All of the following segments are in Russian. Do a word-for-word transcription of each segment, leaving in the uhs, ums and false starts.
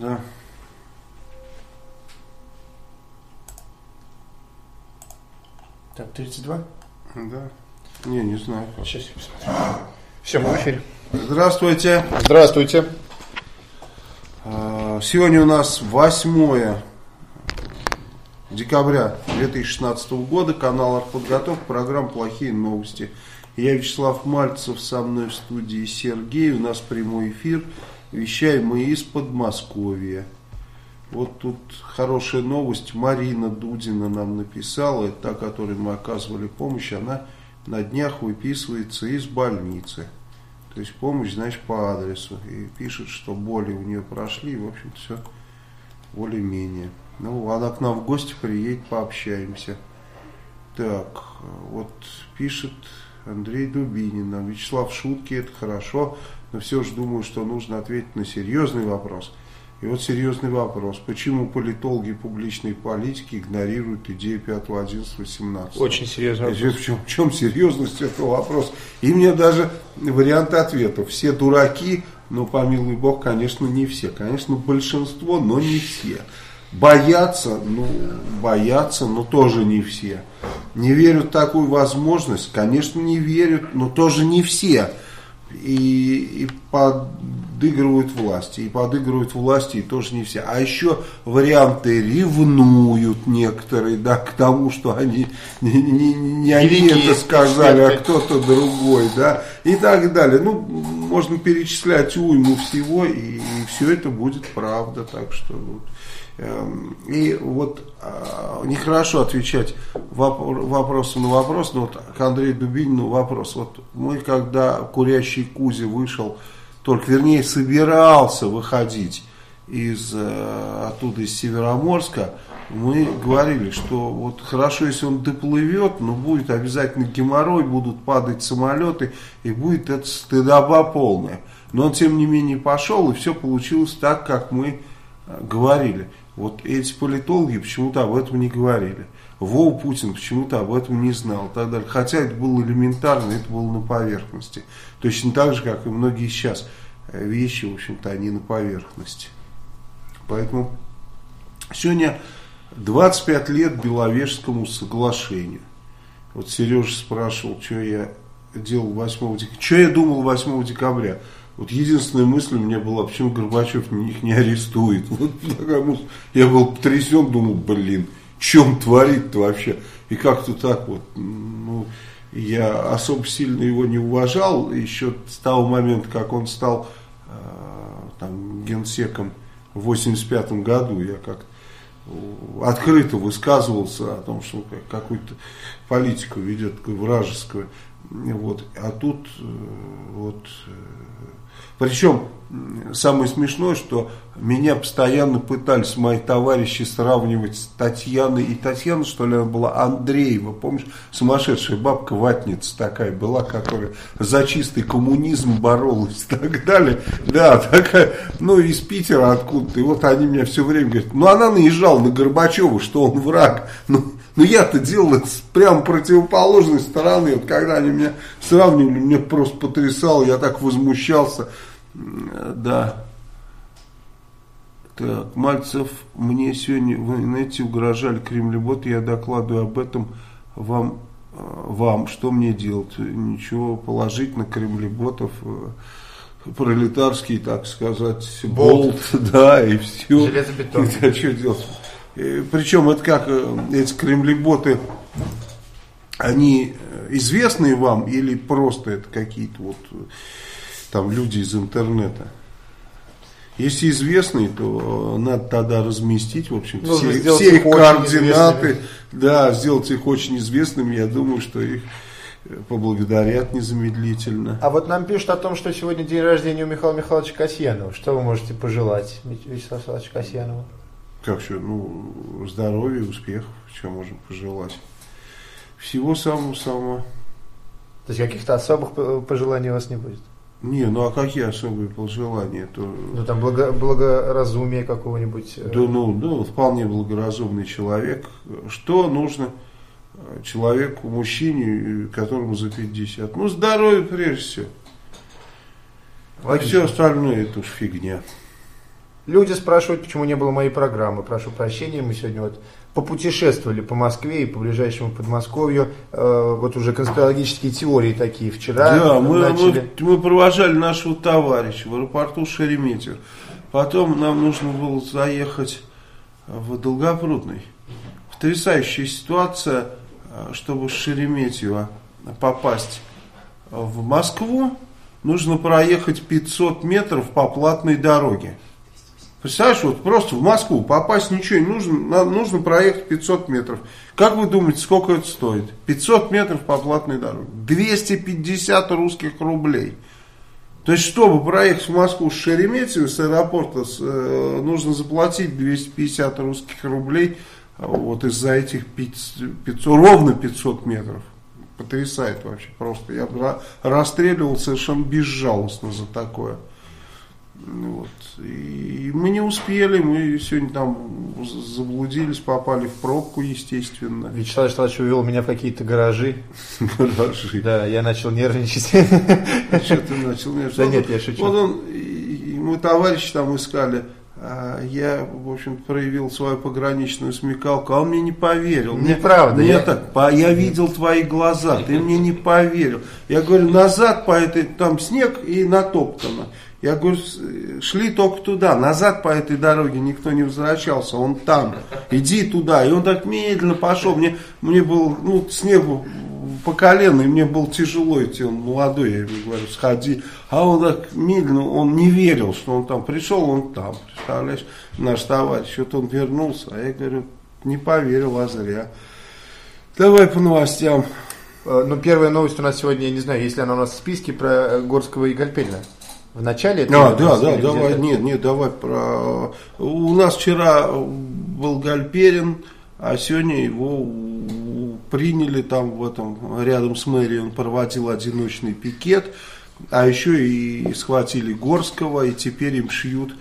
Да. Так, тридцать два? Да. Не, не знаю. Как. Сейчас я посмотрю. Все, мы в эфире. Здравствуйте. Здравствуйте. Сегодня у нас восьмое декабря две тысячи шестнадцатого года. Канал «Артподготовка», программа «Плохие новости». Я Вячеслав Мальцев, со мной в студии Сергей. У нас прямой эфир. Вещаем мы из Подмосковья. Вот тут хорошая новость. Марина Дудина нам написала. Это та, которой мы оказывали помощь. Она на днях выписывается из больницы. То есть помощь, значит, по адресу. И пишет, что боли у нее прошли. В общем-то, все более-менее. Ну, она к нам в гости приедет, пообщаемся. Так, вот пишет Андрей Дубинин нам: Вячеслав, шутки, это хорошо, но все же думаю, что нужно ответить на серьезный вопрос. И вот серьезный вопрос. Почему политологи публичной политики игнорируют идею пятого одиннадцатого семнадцатого? Очень серьезный вопрос. В чем, в чем серьезность этого вопроса? И мне даже варианты ответов. Все дураки, но, помилуй бог, конечно, не все. Конечно, большинство, но не все. Боятся, ну, боятся, но тоже не все. Не верят в такую возможность? Конечно, не верят, но тоже не все. И, и подыгрывают власти, и подыгрывают власти, и тоже не все. А еще варианты: ревнуют некоторые, да, к тому, что они не, не, не они это сказали, а кто-то другой, да, и так далее. Ну, можно перечислять уйму всего, и, и все это будет правда, так что вот. И вот нехорошо отвечать вопросом на вопрос, но вот к Андрею Дубинину вопрос. Вот мы, когда курящий Кузя вышел, только, вернее, собирался выходить из, оттуда, из Североморска, мы говорили, что вот хорошо, если он доплывет, но будет обязательно геморрой, будут падать самолеты, и будет это стыдоба полная. Но он, тем не менее, пошел, и все получилось так, как мы говорили. Вот эти политологи почему-то об этом не говорили. Вова Путин почему-то об этом не знал. Так далее. Хотя это было элементарно, это было на поверхности. Точно так же, как и многие сейчас вещи, в общем-то, они на поверхности. Поэтому сегодня двадцать пять лет Беловежскому соглашению. Вот Сережа спрашивал, что я делал восьмого декабря. Что я думал восьмого декабря? Вот единственная мысль у меня была: почему Горбачев их не арестует. Вот такая мысль. Я был потрясен, думал, блин, что он творит-то вообще. И как-то так вот. Ну, я особо сильно его не уважал еще с того момента, как он стал э, там, генсеком в восемьдесят пятом году. Я как-то открыто высказывался о том, что какую-то политику ведет вражескую. Вот. А тут вот. Причем самое смешное, что меня постоянно пытались мои товарищи сравнивать с Татьяной. И Татьяна, что ли, она была Андреева, помнишь, сумасшедшая бабка-ватница такая была, которая за чистый коммунизм боролась и так далее. Да, такая, ну, из Питера откуда-то. И вот они меня все время говорят: ну, она наезжала на Горбачева, что он враг. Ну, ну я-то делал это с прямо противоположной стороны. Вот когда они меня сравнивали, мне просто потрясало, я так возмущался. Да. Так, Мальцев, мне сегодня в инете угрожали кремлеботы, я докладываю об этом вам, вам, что мне делать? Ничего, положить на кремлеботов, пролетарский, так сказать, болт, болт да, и все. Железобетон. А что делать? Причем это как, эти кремлеботы, они известные вам или просто это какие-то вот там люди из интернета? Если известные, то надо тогда разместить, в общем, ну, все, все их координаты, да, сделать их очень известными. Я думаю, что их поблагодарят незамедлительно. А вот нам пишут о том, что сегодня день рождения у Михаила Михайловича Касьянова. Что вы можете пожелать Вячеславу Михайловичу Касьянову? Как что, ну, здоровья, успехов, что можем пожелать? Всего самого-самого. То есть каких-то особых пожеланий у вас не будет? Не, ну а какие особые пожелания? То... Ну там благо, благоразумие какого-нибудь. Да, ну, да, вполне благоразумный человек. Что нужно человеку, мужчине, которому за пятьдесят? Ну, здоровье прежде всего. А все остальное это уж фигня. Люди спрашивают, почему не было моей программы. Прошу прощения, мы сегодня вот попутешествовали по Москве и по ближайшему Подмосковью. Э, вот уже конспирологические теории такие вчера да, мы, начали. Мы, мы провожали нашего товарища в аэропорту Шереметьево. Потом нам нужно было заехать в Долгопрудный. Потрясающая ситуация, чтобы с Шереметьево попасть в Москву, нужно проехать пятьсот метров по платной дороге. Представляешь, вот просто в Москву попасть ничего не нужно, нужно проехать пятьсот метров. Как вы думаете, сколько это стоит? пятьсот метров по платной дороге. двести пятьдесят русских рублей. То есть, чтобы проехать в Москву с Шереметьево, с аэропорта, с, э, нужно заплатить двести пятьдесят русских рублей вот из-за этих пятьсот, ровно пятьсот метров. Потрясает вообще просто. Я бы расстреливал совершенно безжалостно за такое. Вот. И мы не успели, мы сегодня там заблудились, попали в пробку, естественно. Вячеслав Вячеславович увел меня в какие-то гаражи. Гаражи. Да, я начал нервничать. А что ты начал нервничать? Да нет, я шучу. Вот он, и мы товарищи там искали. Я, в общем, проявил свою пограничную смекалку, а он мне не поверил. Неправда. Мне я... так, я видел твои глаза, ты мне не поверил. Я говорю, назад по этой, там снег и натоптано. Я говорю, шли только туда, назад по этой дороге никто не возвращался, он там, иди туда. И он так медленно пошел, мне, мне было, ну, снегу по колено, и мне было тяжело идти, он молодой, я ему говорю, сходи. А он так медленно, он не верил, что он там пришел, он там, представляешь, наш товарищ, вот он вернулся, а я говорю, не поверил, а зря. Давай по новостям. Ну, первая новость у нас сегодня, я не знаю, есть ли она у нас в списке, про Горского и Гальперина. В начале это а, да, да, давай, нет, нет, давай про. У нас вчера был Гальперин, а сегодня его приняли там в этом рядом с мэрией, он проводил одиночный пикет, а еще и схватили Горского, и теперь им шьют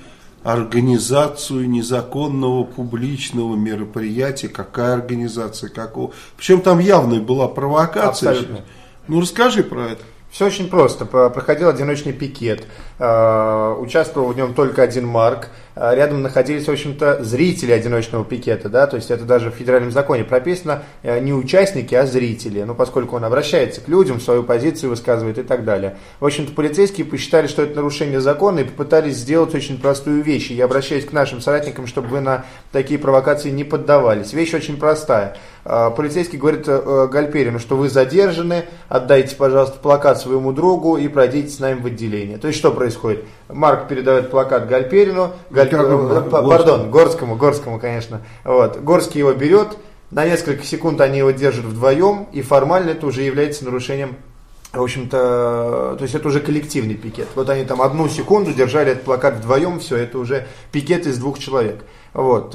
организацию незаконного публичного мероприятия. Какая организация, какого? Причем там явная была провокация. Абсолютно. Ну расскажи про это. Все очень просто. Проходил одиночный пикет. Участвовал в нем только один Марк. Рядом находились, в общем-то, зрители одиночного пикета. Да? То есть это даже в федеральном законе прописано не участники, а зрители. Ну, поскольку он обращается к людям, свою позицию высказывает и так далее. В общем-то, полицейские посчитали, что это нарушение закона и попытались сделать очень простую вещь. Я обращаюсь к нашим соратникам, чтобы вы на такие провокации не поддавались. Вещь очень простая. Полицейский говорит Гальперину, что вы задержаны, отдайте, пожалуйста, плакат своему другу и пройдите с нами в отделение. То есть что происходит? Марк передает плакат Гальперину, Галь... пардон, Горскому, Горскому, конечно. Вот. Горский его берет, на несколько секунд они его держат вдвоем, и формально это уже является нарушением, в общем-то, то есть это уже коллективный пикет. Вот они там одну секунду держали этот плакат вдвоем, все, это уже пикет из двух человек. Вот.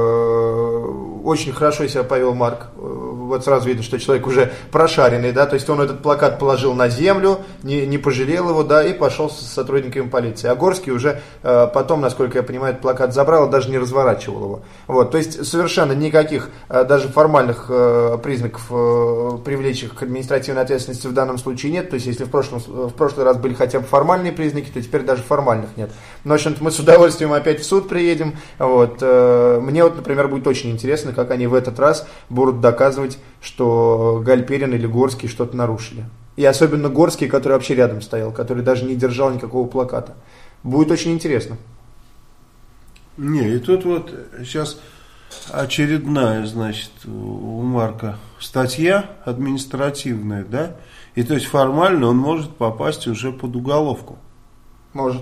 Очень хорошо себя повел Марк. Вот сразу видно, что человек уже прошаренный, да, то есть он этот плакат положил на землю, не, не пожалел его, да, и пошел с сотрудниками полиции. А Горский уже потом, насколько я понимаю, этот плакат забрал, даже не разворачивал его. Вот. То есть совершенно никаких даже формальных признаков привлечь их к административной ответственности в данном случае нет. То есть если в, прошлом, в прошлый раз были хотя бы формальные признаки, то теперь даже формальных нет. Но, в общем-то, мы с удовольствием опять в суд приедем. Вот. Мне вот, например, будет очень интересно, как они в этот раз будут доказывать, что Гальперин или Горский что-то нарушили. И особенно Горский, который вообще рядом стоял, который даже не держал никакого плаката. Будет очень интересно. Не, и тут вот сейчас очередная, значит, у Марка статья административная, да? И то есть формально он может попасть уже под уголовку. Может.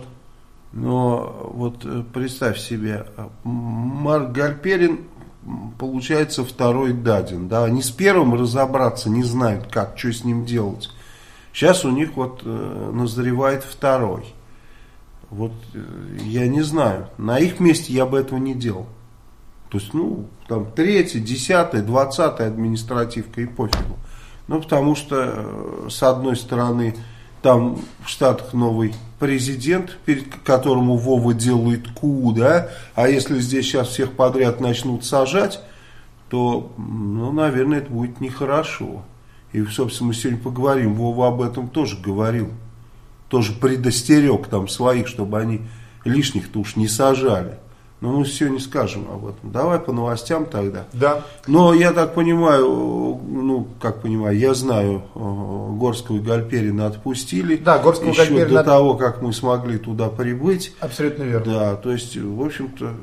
Но вот представь себе, Марк Гальперин, получается, второй даден. Да? Они с первым разобраться не знают, как, что с ним делать. Сейчас у них вот э, назревает второй. Вот э, я не знаю, на их месте я бы этого не делал. То есть, ну, там, третья, десятая, двадцатая административка и пофигу. Ну, потому что, э, с одной стороны, там в Штатах новый президент, перед которому Вова делает ку, да, а если здесь сейчас всех подряд начнут сажать, то, ну, наверное, это будет нехорошо. И, собственно, мы сегодня поговорим, Вова об этом тоже говорил, тоже предостерег там своих, чтобы они лишних-то уж не сажали. Но мы все не скажем об этом. Давай по новостям тогда. Да. Но я так понимаю, ну, как понимаю, я знаю, Горского и Гальперина отпустили. Да, Горского и еще Гальперина до от... того, как мы смогли туда прибыть. Абсолютно верно. Да, то есть, в общем-то,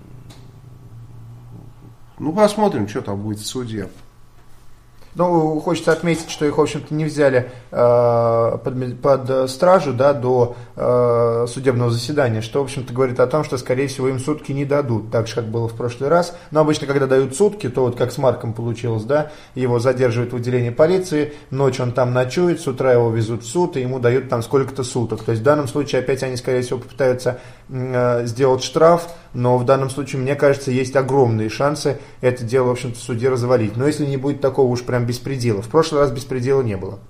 ну, посмотрим, что там будет в суде. Ну, хочется отметить, что их, в общем-то, не взяли э, под, под стражу, да, до э, судебного заседания, что, в общем-то, говорит о том, что, скорее всего, им сутки не дадут, так же, как было в прошлый раз. Но обычно, когда дают сутки, то вот как с Марком получилось, да, его задерживают в отделении полиции, ночью он там ночует, с утра его везут в суд, и ему дают там сколько-то суток. То есть, в данном случае, опять они, скорее всего, попытаются э, сделать штраф, но в данном случае, мне кажется, есть огромные шансы это дело, в общем-то, в суде развалить. Но если не будет такого уж прям беспредела. В прошлый раз беспредела не было.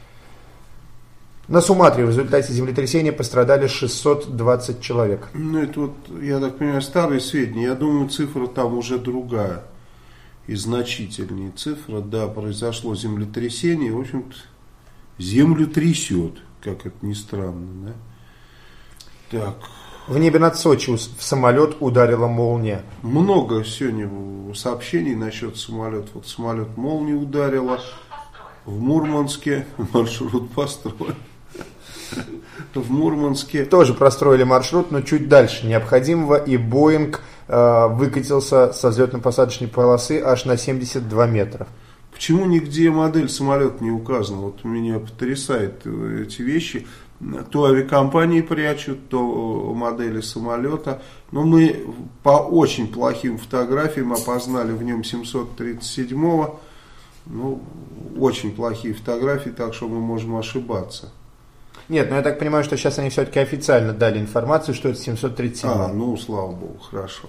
На Суматре в результате землетрясения пострадали шестьсот двадцать человек. Ну, это вот, я так понимаю, старые сведения. Я думаю, цифра там уже другая. И значительнее цифра. Да, произошло землетрясение. В общем-то, землю трясет, как это ни странно. Да? Так. В небе над Сочи в самолет ударила молния. Много сегодня сообщений насчет самолета. Вот самолет молния ударила. В Мурманске маршрут построен. В Мурманске. Тоже простроили маршрут, но чуть дальше необходимого. И Боинг э, выкатился со взлетно-посадочной полосы аж на семьдесят два метра. Почему нигде модель самолета не указана? Вот меня потрясают эти вещи. То авиакомпании прячут, то модели самолета. Но мы по очень плохим фотографиям опознали в нем семьсот тридцать седьмого. Ну, очень плохие фотографии, так что мы можем ошибаться. Нет, но я так понимаю, что сейчас они все-таки официально дали информацию, что это семьсот тридцать семь. А, ну, слава богу, хорошо.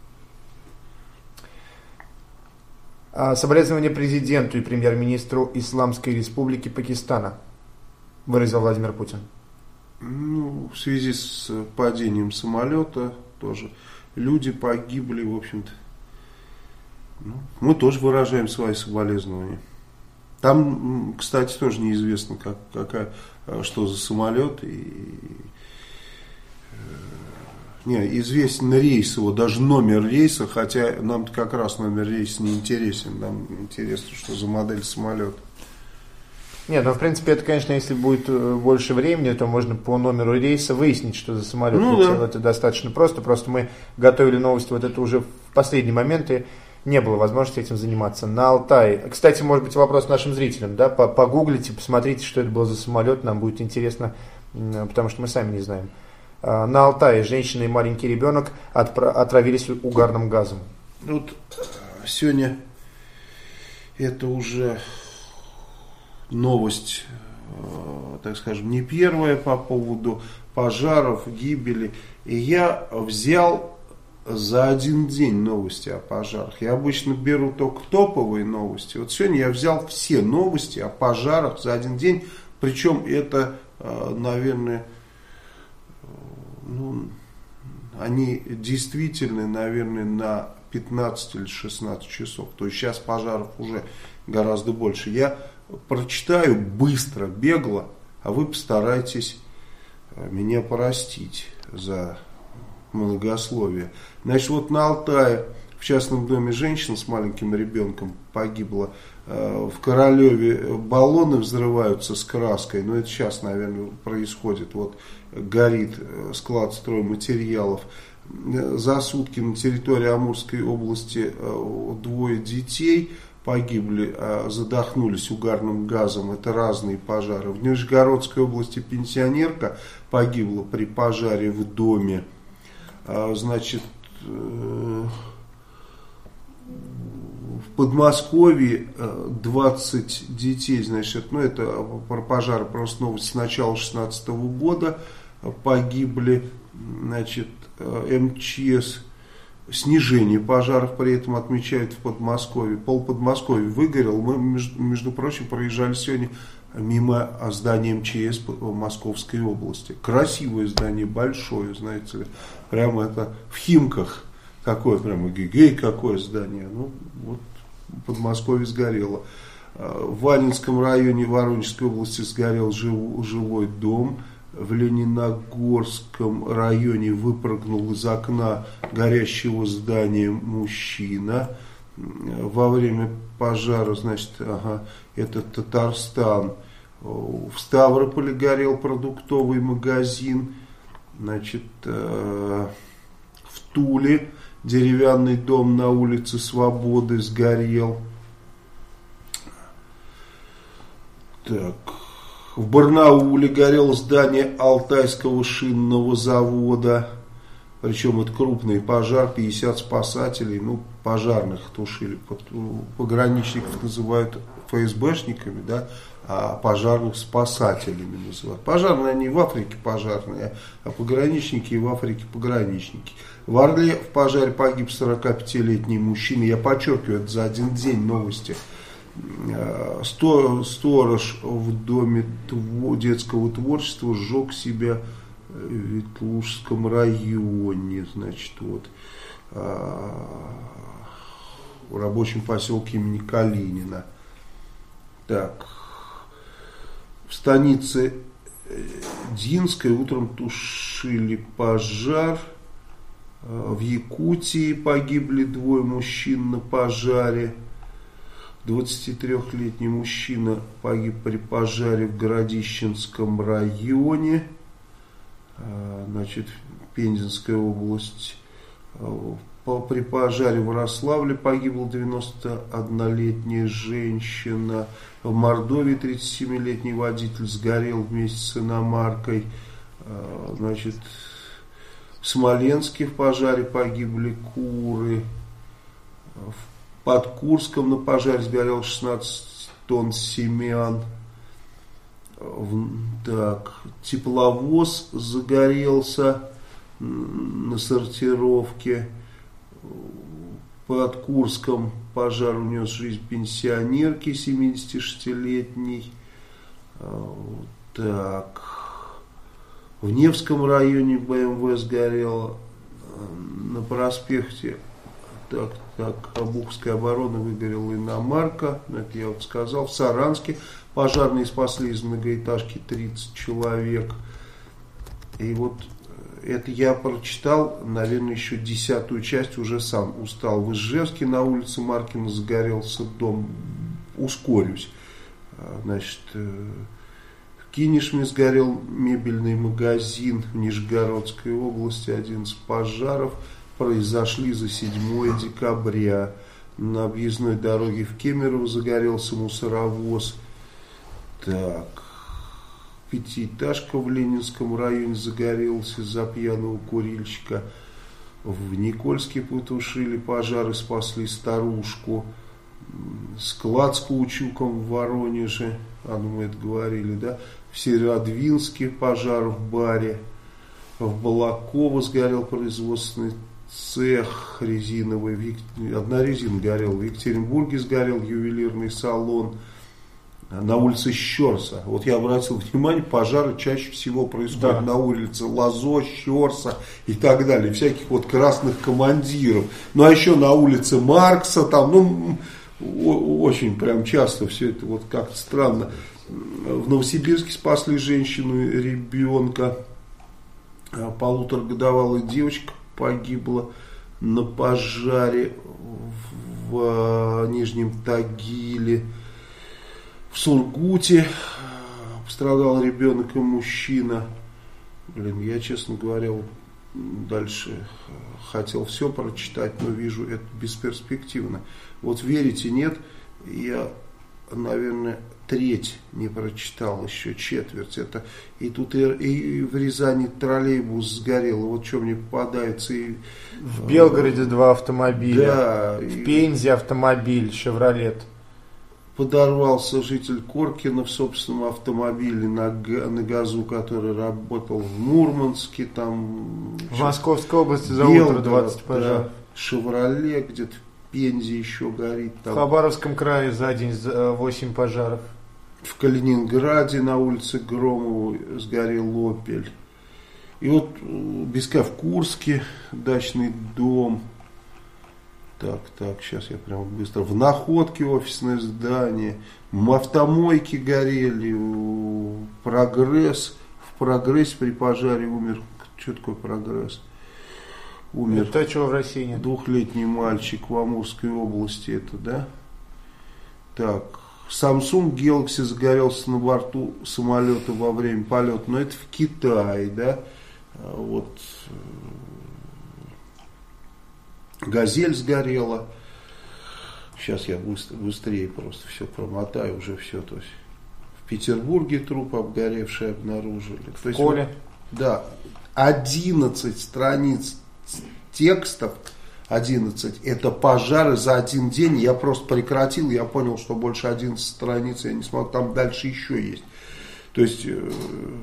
Соболезнования президенту и премьер-министру Исламской Республики Пакистана, выразил Владимир Путин. Ну, в связи с падением самолета тоже люди погибли, в общем-то. Ну, мы тоже выражаем свои соболезнования. Там, кстати, тоже неизвестно, как, какая, что за самолет. И, не, известен рейс его, даже номер рейса, хотя нам как раз номер рейса не интересен. Нам интересно, что за модель самолета. Нет, ну в принципе это, конечно, если будет больше времени, то можно по номеру рейса выяснить, что за самолет ну, летел. Да. Это достаточно просто. Просто мы готовили новость вот это уже в последний момент, и не было возможности этим заниматься. На Алтае. Кстати, может быть, вопрос нашим зрителям, да, погуглите, посмотрите, что это был за самолет, нам будет интересно, потому что мы сами не знаем. На Алтае женщина и маленький ребенок отравились угарным газом. Вот сегодня это уже новость, так скажем, не первая по поводу пожаров, гибели. И я взял за один день новости о пожарах. Я обычно беру только топовые новости. Вот сегодня я взял все новости о пожарах за один день. Причем это, наверное, ну, они действительно, наверное, на пятнадцать или шестнадцать часов. То есть сейчас пожаров уже гораздо больше. Я прочитаю быстро, бегло, а вы постарайтесь меня простить за многословие. Значит, вот на Алтае в частном доме женщина с маленьким ребенком погибла. В Королеве баллоны взрываются с краской. Но это сейчас, наверное, происходит. Вот горит склад стройматериалов. За сутки на территории Амурской области двое детей погибли, задохнулись угарным газом. Это разные пожары. В Нижегородской области пенсионерка погибла при пожаре в доме. Значит, в Подмосковье двадцать детей, значит, ну это про пожар, просто новость с начала две тысячи шестнадцатого года, погибли, значит, МЧС. Снижение пожаров при этом отмечают в Подмосковье. Пол Подмосковья выгорел. Мы, между, между прочим, проезжали сегодня мимо здания МЧС в Московской области. Красивое здание, большое, знаете ли. Прямо это в Химках. Такое прямо гигей, какое здание. Ну, вот в Подмосковье сгорело. В Ванинском районе Воронежской области сгорел жив, жилой дом. в Лениногорском районе выпрыгнул из окна горящего здания мужчина. Во время пожара, значит, ага, это Татарстан. В Ставрополе горел продуктовый магазин. Значит, в Туле деревянный дом на улице Свободы сгорел. Так. В Барнауле горело здание Алтайского шинного завода. Причем это крупный пожар, пятьдесят спасателей, ну, пожарных тушили. Пограничников называют ФСБшниками, да, а пожарных спасателями называют. Пожарные они в Африке пожарные, а пограничники в Африке пограничники. В Орле в пожаре погиб сорокапятилетний мужчина. Я подчеркиваю, это за один день новости. Сторож в доме детского творчества сжег себя в Ветлужском районе, значит, вот, в рабочем поселке имени Калинина. Так, в станице Динской утром тушили пожар. В Якутии погибли двое мужчин на пожаре. двадцатитрёхлетний мужчина погиб при пожаре в Городищенском районе. Значит, Пензенская область. При пожаре в Ярославле погибла девяностооднолетняя женщина. В Мордовии тридцатисемилетний водитель сгорел вместе с иномаркой. Значит, в Смоленске в пожаре погибли куры. Под Курском на пожаре сгорел шестнадцать тонн семян. Так, тепловоз загорелся на сортировке. Под Курском пожар унес жизнь пенсионерки семидесятишестилетней. Так, в Невском районе БМВ сгорело. На проспекте так, так, Обухская оборона выгорела иномарка, это я вот сказал. В Саранске пожарные спасли из многоэтажки тридцать человек. И вот это я прочитал, наверное, еще десятую часть уже сам устал. В Ижевске на улице Маркина загорелся дом. Ускорюсь. Значит, в Кинешме сгорел мебельный магазин. В Нижегородской области одиннадцать пожаров произошли за седьмое декабря. На объездной дороге в Кемерово загорелся мусоровоз. Так, пятиэтажка в Ленинском районе загорелась из-за пьяного курильщика. В Никольске потушили пожар и спасли старушку. Склад с каучуком в Воронеже, а ну мы это говорили, да? В Северодвинске пожар в баре. В Балаково сгорел производственный цех резиновый. Одна резина горела. В Екатеринбурге сгорел ювелирный салон. На улице Щерса. Вот я обратил внимание, пожары чаще всего происходят да. на улице Лазо, Щерса и так далее. Всяких вот красных командиров. Ну а еще на улице Маркса, там, ну, очень прям часто все это вот как-то странно. В Новосибирске спасли женщину и ребенка. Полуторагодовалая девочка погибла на пожаре в Нижнем Тагиле. В Сургуте пострадал ребенок и мужчина. Блин, я, честно говоря, дальше хотел все прочитать, но вижу, это бесперспективно. Вот верите, нет, я, наверное, треть не прочитал, еще четверть. Это и тут и, и в Рязани троллейбус сгорел, вот что мне попадается. И, в Белгороде два автомобиля, да, в и, Пензе автомобиль «Шевролет». Подорвался житель Коркина в собственном автомобиле на, на газу, который работал в Мурманске. Там, в Московской области за утро двадцать пожаров. Да, «Шевроле» где-то в Пензе еще горит. Там. В Хабаровском крае за день восемь пожаров. В Калининграде на улице Громова сгорел «Опель». И вот Беска в Курске дачный дом. Так, так, сейчас я прям быстро. В Находке офисное здание. Автомойки горели. Прогресс в прогрессе при пожаре умер. Что такое прогресс? Умер. Это чего в России нет? Двухлетний мальчик в Амурской области, это, да? Так, Samsung Galaxy загорелся на борту самолета во время полета, но это в Китае, да? Вот Газель сгорела. Сейчас я быстро, быстрее просто все промотаю, уже все. То есть в Петербурге труп обгоревший обнаружили. В То есть, Коле? вот, да, одиннадцать страниц текстов, одиннадцать, это пожары за один день. Я просто прекратил, я понял, что больше одиннадцати страниц я не смог, там дальше еще есть. То есть э,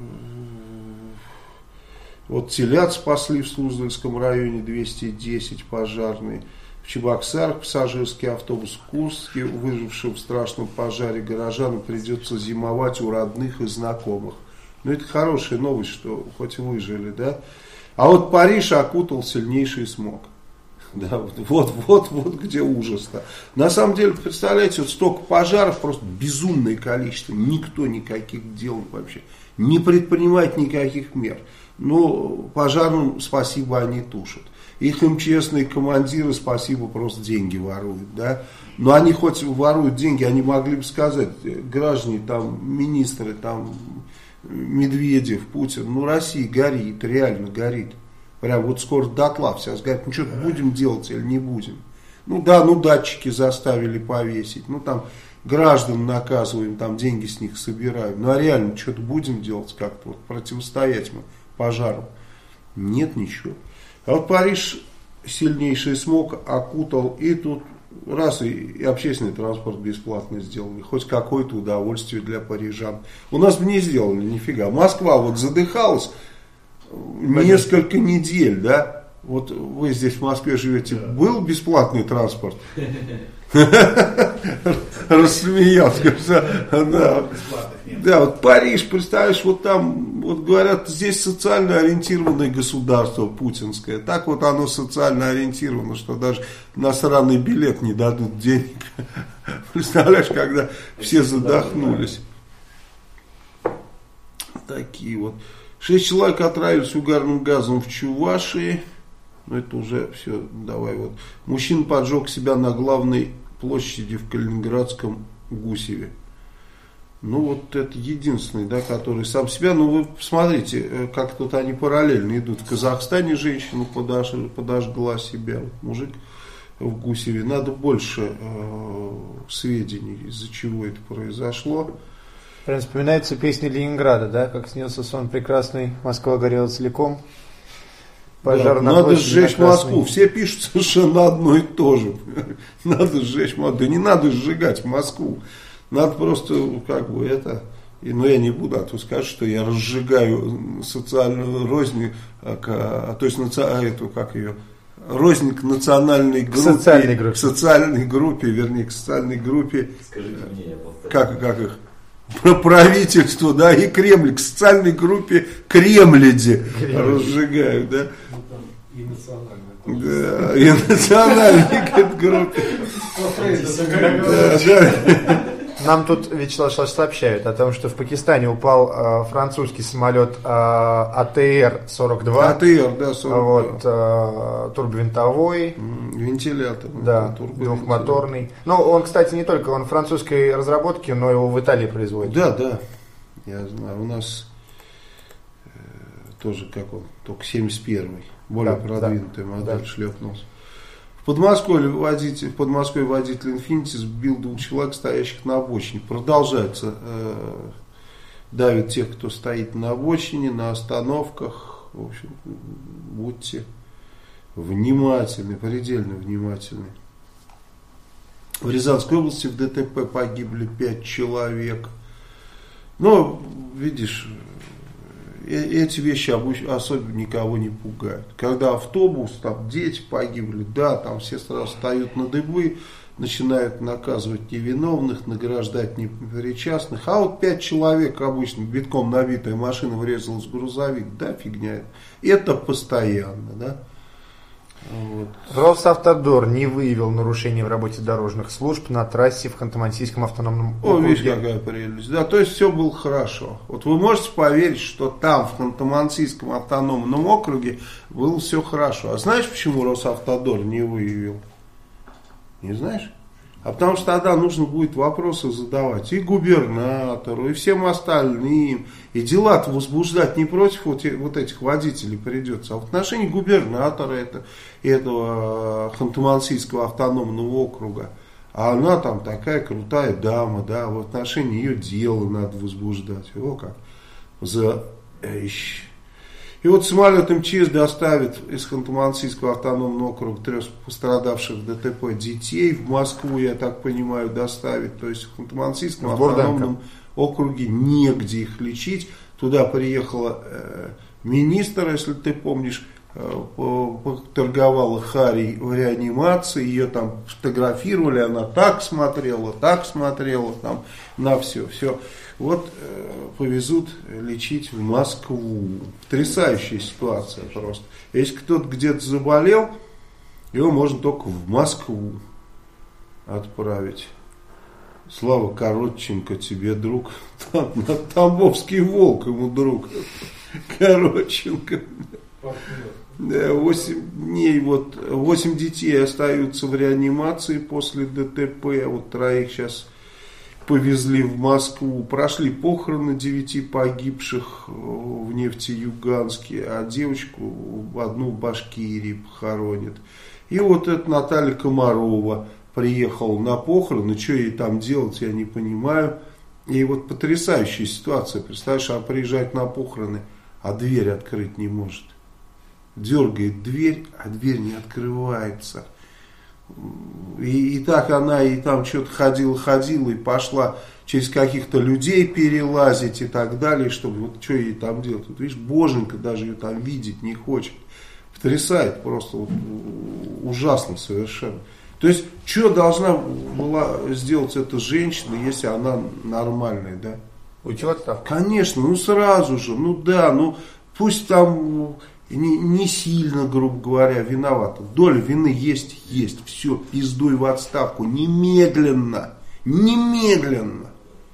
вот телят спасли в Суздальском районе, двести десять пожарные. В Чебоксарах пассажирский автобус в Курске, выжившим в страшном пожаре горожанам, придется зимовать у родных и знакомых. Ну, это хорошая новость, что хоть выжили, да. А вот Париж окутал сильнейший смог. Да, вот, вот, вот, вот где ужас-то. На самом деле, представляете, вот столько пожаров, просто безумное количество. Никто никаких дел вообще не предпринимает никаких мер. Но пожарным спасибо, они тушат. Их МЧСные командиры, спасибо, просто деньги воруют, да. Но они хоть воруют деньги, они могли бы сказать, граждане, там, министры, там, Медведев, Путин, ну, Россия горит, реально горит. Прям вот скоро дотла вся сгорит. Ну, что-то будем делать или не будем? Ну, да, ну, датчики заставили повесить, ну, там, граждан наказываем, там, деньги с них собираем. Ну, а реально, что-то будем делать как-то, вот, противостоять мы пожарам? Нет, ничего. А вот Париж сильнейший смог окутал, и тут раз и, и общественный транспорт бесплатно сделали, хоть какое-то удовольствие для парижан. У нас бы не сделали нифига. Москва вот задыхалась несколько недель, да? Вот вы здесь в Москве живете, да. Был бесплатный транспорт? Рассмеялся. Да. Да, вот Париж, представляешь, вот там, вот говорят, здесь социально ориентированное государство путинское. Так вот оно социально ориентировано, что даже на сраный билет не дадут денег. Представляешь, когда все задохнулись. Такие вот. Шесть человек отравились угарным газом в Чувашии. Ну, это уже все, давай вот. Мужчина поджег себя на главной площади в Калининградском Гусеве. Ну, вот это единственный, да, который сам себя. Ну, вы посмотрите, как тут они параллельно идут. В Казахстане женщина подож, подожгла себя. Вот мужик в Гусеве. Надо больше э, сведений, из-за чего это произошло. Прям вспоминается песня Ленинграда, да, как снился сон прекрасный, Москва горела целиком. Пожар да, на надо сжечь Москву. Все пишут совершенно одно и то же. Надо сжечь Москву. Да не надо сжигать Москву. Надо просто, как бы, это... И, но я не буду, а то скажут, что я разжигаю социальную рознь, а, то есть а, эту, как ее, рознь к национальной группе. К социальной группе. К социальной группе, вернее, к социальной группе. Скажите мне, я повторю. Как, как их? Про правительство, да, и Кремль, к социальной группе Кремлиди разжигают, да. Ну, там и национальная. Да, и национальной группе. Нам тут Вячеслав Вячеславович сообщают о том, что в Пакистане упал э, французский самолет э, А Т Р сорок два. А Т Р, да, сорок два. Вот, э, турбовинтовой. Вентилятор. Да, двухмоторный. Ну, он, кстати, не только он французской разработки, но его в Италии производят. Да, да, я знаю. У нас э, тоже, как он, только семьдесят первый, более да, продвинутая да, модель да. шлепнулся. В Подмосковье водитель, в Подмосковье водитель Инфинити сбил двух человек, стоящих на обочине. Продолжается э, давит тех, кто стоит на обочине, на остановках. В общем, будьте внимательны, предельно внимательны. В Рязанской области в Д Т П погибли пять человек. Но, видишь, эти вещи особенно никого не пугают. Когда автобус, там дети погибли, да, там все сразу встают на дыбы, начинают наказывать невиновных, награждать непричастных. А вот пять человек, обычно битком набитая машина, врезалась в грузовик, да, фигня. Это постоянно, да. Вот. Росавтодор не выявил нарушений в работе дорожных служб на трассе в Ханты-Мансийском автономном О, округе. видишь, какая прелесть. Да, то есть все было хорошо. Вот вы можете поверить, что там, в Ханты-Мансийском автономном округе, было все хорошо. А знаешь, почему Росавтодор не выявил? Не знаешь? А потому что тогда нужно будет вопросы задавать и губернатору, и всем остальным. И дела-то возбуждать не против вот, вот этих водителей придется, а в отношении губернатора это, этого Ханты-Мансийского автономного округа. А она там такая крутая дама, да, в отношении ее дела надо возбуждать. О как. За... И вот самолет эм че эс доставит из Ханты-Мансийского автономного округа трех пострадавших в ДТП детей в Москву, я так понимаю, доставит. То есть в Ханты-Мансийском автономном округе негде их лечить. Туда приехала э, министр, если ты помнишь, э, торговала Харей в реанимации, ее там фотографировали, она так смотрела, так смотрела, там на все, все. Вот э, повезут лечить в Москву. Потрясающая ситуация просто. Если кто-то где-то заболел, его можно только в Москву отправить. Слава Коротченко, тебе друг. Там, Тамбовский волк ему друг. Коротченко. восемь дней, вот, восемь детей остаются в реанимации после ДТП. Вот троих сейчас повезли в Москву. Прошли похороны девяти погибших в Нефтеюганске, а девочку одну в Башкирии похоронят. И вот эта Наталья Комарова приехала на похороны. Что ей там делать, я не понимаю. И вот потрясающая ситуация. Представляешь, она приезжает на похороны, а дверь открыть не может. Дергает дверь, а дверь не открывается. И, и так она и там что-то ходила-ходила и пошла через каких-то людей перелазить и так далее, чтобы вот что ей там делать. Вот видишь, боженька даже ее там видеть не хочет. Потрясает просто, вот, ужасно совершенно. То есть, что должна была сделать эта женщина, если она нормальная, да? Уйти в отставку? Конечно, ну сразу же, ну да, ну пусть там... Не, не сильно, грубо говоря, виновата. Доля вины есть, есть. Все, пиздуй в отставку. Немедленно. Немедленно.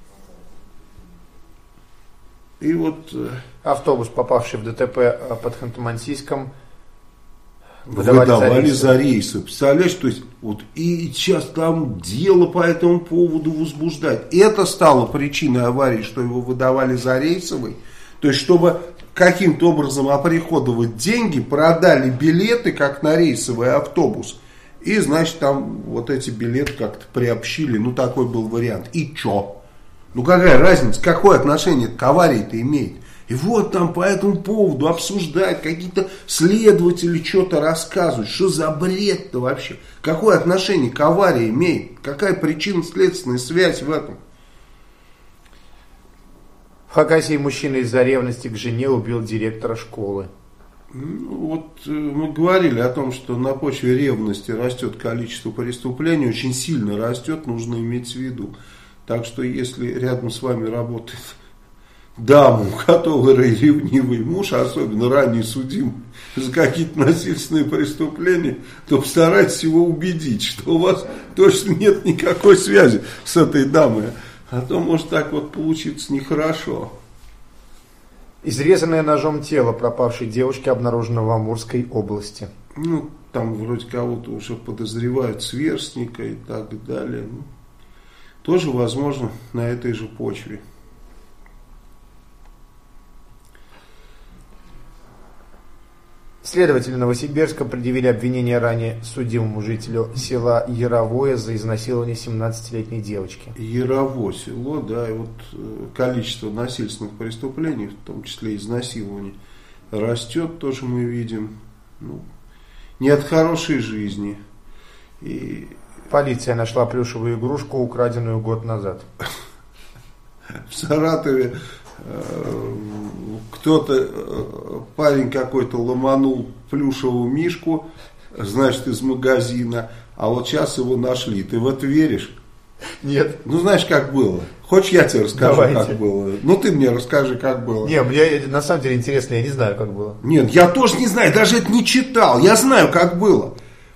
И вот... Автобус, попавший в ДТП под Ханты-Мансийском, выдавали, выдавали за рейсы. Представляешь, то есть, вот и сейчас там дело по этому поводу возбуждать. Это стало причиной аварии, что его выдавали за рейсовый. То есть, чтобы каким-то образом оприходовать деньги, продали билеты, как на рейсовый автобус. И, значит, там вот эти билеты как-то приобщили. Ну, такой был вариант. И чё? Ну, какая разница? Какое отношение к аварии-то имеет? И вот там по этому поводу обсуждают, какие-то следователи что-то рассказывают. Что за бред-то вообще? Какое отношение к аварии имеет? Какая причинно-следственная связь в этом? В Хакасии мужчина из-за ревности к жене убил директора школы. Ну, вот э, мы говорили о том, что на почве ревности растет количество преступлений, очень сильно растет, нужно иметь в виду. Так что если рядом с вами работает дама, у которой ревнивый муж, особенно ранее судим за какие-то насильственные преступления, то постарайтесь его убедить, что у вас точно нет никакой связи с этой дамой. А то может так вот получиться нехорошо. Изрезанное ножом тело пропавшей девушки обнаружено в Амурской области. Ну, там вроде кого-то уже подозревают сверстника и так далее. Ну, тоже возможно на этой же почве. Следователи Новосибирска предъявили обвинение ранее судимому жителю села Яровое за изнасилование семнадцатилетней девочки. Яровое село, да, и вот количество насильственных преступлений, в том числе изнасилований, растет, тоже мы видим. Ну, не от хорошей жизни. И... Полиция нашла плюшевую игрушку, украденную год назад. В Саратове кто-то, парень какой-то ломанул плюшевую мишку, значит, из магазина, а вот сейчас его нашли. Ты в это веришь? Нет. Ну, знаешь, как было? Хочешь, я тебе расскажу, Давайте. как было? Ну, ты мне расскажи, как было. Не, мне на самом деле интересно, я не знаю, как было. Нет, я тоже не знаю, даже это не читал. Я знаю, как было.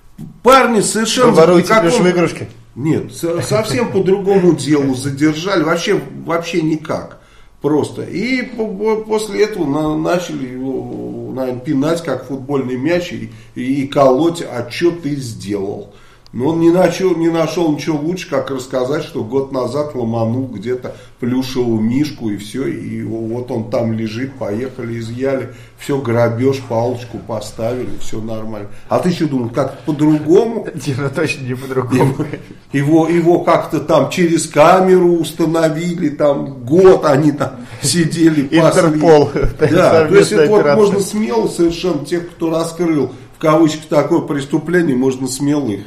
Парни совершенно... Вы воруете каком- плюшевые игрушки? Нет, со- совсем по другому делу задержали. Вообще, вообще никак. Просто. И по- по- после этого на- начали его, наверное, пинать, как футбольный мяч, и, и колоть, а что ты сделал. Но он не нашел, не нашел ничего лучше, как рассказать, что год назад ломанул где-то плюшевую мишку, и все, и вот он там лежит, поехали, изъяли, все, грабеж, палочку поставили, все нормально. А ты что думал, как по-другому? Дима, точно не по-другому. Его, его как-то там через камеру установили, там год они там сидели, пасли. Интерпол. Да, то есть это вот Операция. можно смело совершенно, тех, кто раскрыл в кавычках такое преступление, можно смело их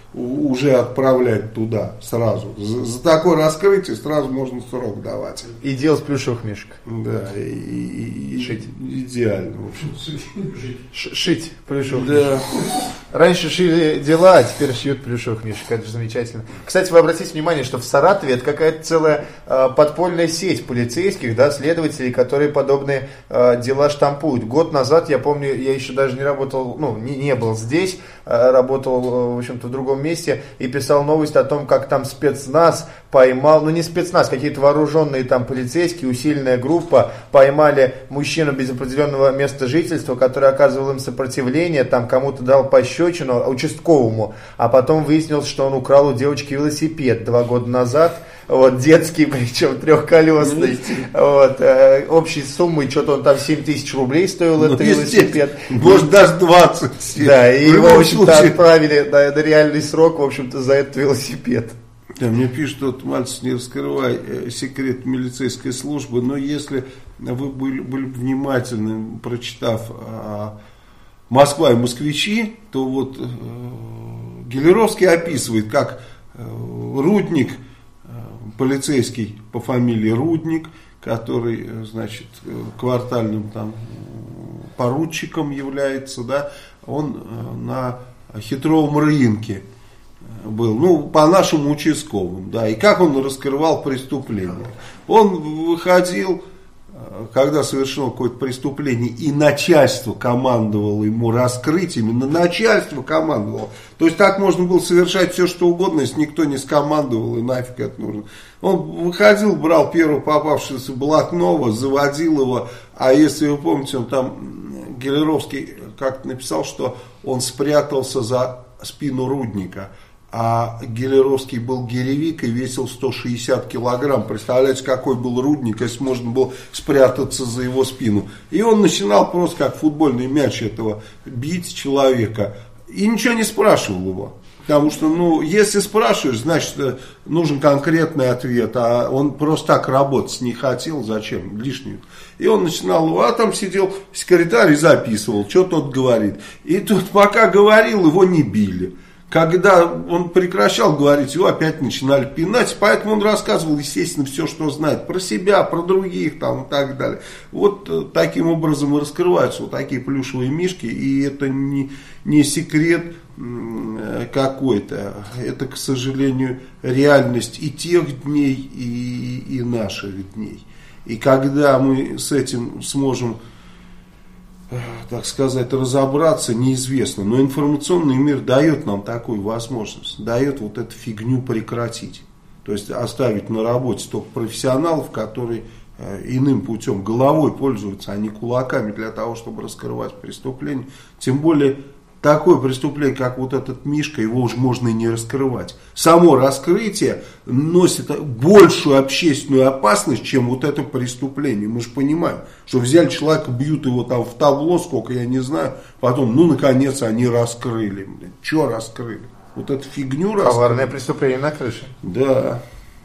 уже отправлять туда сразу. За, за такое раскрытие сразу можно срок давать. И делать плюшевых мишек. Да, и, и- и- Шить. идеально, в общем. Ш- Шить плюшевых. Да. Раньше шили дела, а теперь шьют плюшевых мишек. Это же замечательно. Кстати, вы обратите внимание, что в Саратове это какая-то целая э, подпольная сеть полицейских, да, следователей, которые подобные э, дела штампуют. Год назад, я помню, я еще даже не работал, ну, не, не был здесь, э, работал, э, в общем-то, в другом месте и писал новость о том, как там спецназ поймал, ну не спецназ, какие-то вооруженные там полицейские, усиленная группа, поймали мужчину без определенного места жительства, который оказывал им сопротивление, там кому-то дал пощечину, участковому, а потом выяснилось, что он украл у девочки велосипед два года назад, вот, детский, причем трехколесный, вот, э, общей суммой, что-то он там семь тысяч рублей стоил, Ну, этот велосипед. Может, даже двадцать. Да, и В его, в любом общем-то, случае. отправили на, на реальный срок, в общем-то, за этот велосипед. Да, мне пишут, вот, мальчик, не раскрывай э, секрет милицейской службы, но если вы были, были внимательны, прочитав э, «Москва и москвичи», то вот э, Гелеровский описывает, как э, Рудник, э, полицейский по фамилии Рудник, который, э, значит, э, квартальным там э, поручиком является, да, он э, на хитровом рынке был, ну, по нашим участковым, да, и как он раскрывал преступление. Он выходил, когда совершено какое-то преступление, и начальство командовало ему раскрыть, именно начальство командовало. То есть так можно было совершать все, что угодно, если никто не скомандовал, и нафиг это нужно. Он выходил, брал первого попавшегося блатного, заводил его, а если вы помните, он там, Гелеровский как-то написал, что он спрятался за спину Рудника. А Гелеровский был гиревик и весил сто шестьдесят килограмм. Представляете, какой был Рудник, если можно было спрятаться за его спину. И он начинал просто как футбольный мяч этого бить человека. И ничего не спрашивал его. Потому что, ну, если спрашиваешь, значит, нужен конкретный ответ. А он просто так работать не хотел, зачем, лишнюю. И он начинал, а там сидел секретарь и записывал, что тот говорит. И тут пока говорил, его не били. Когда он прекращал говорить, его опять начинали пинать, поэтому он рассказывал, естественно, все, что знает про себя, про других там, и так далее. Вот э, таким образом и раскрываются вот такие плюшевые мишки, и это не, не секрет э, какой-то, это, к сожалению, реальность и тех дней, и, и наших дней. И когда мы с этим сможем, так сказать, разобраться, неизвестно. Но информационный мир дает нам такую возможность, дает вот эту фигню прекратить. То есть оставить на работе только профессионалов, которые э, иным путем, головой пользуются, а не кулаками для того, чтобы раскрывать преступление. Тем более такое преступление, как вот этот Мишка, его уже можно и не раскрывать. Само раскрытие носит большую общественную опасность, чем вот это преступление. Мы же понимаем, что взяли человека, бьют его там в табло, сколько я не знаю, потом, ну, наконец, они раскрыли. Что раскрыли? Вот эту фигню раскрыли. Коварное преступление на крыше. Да.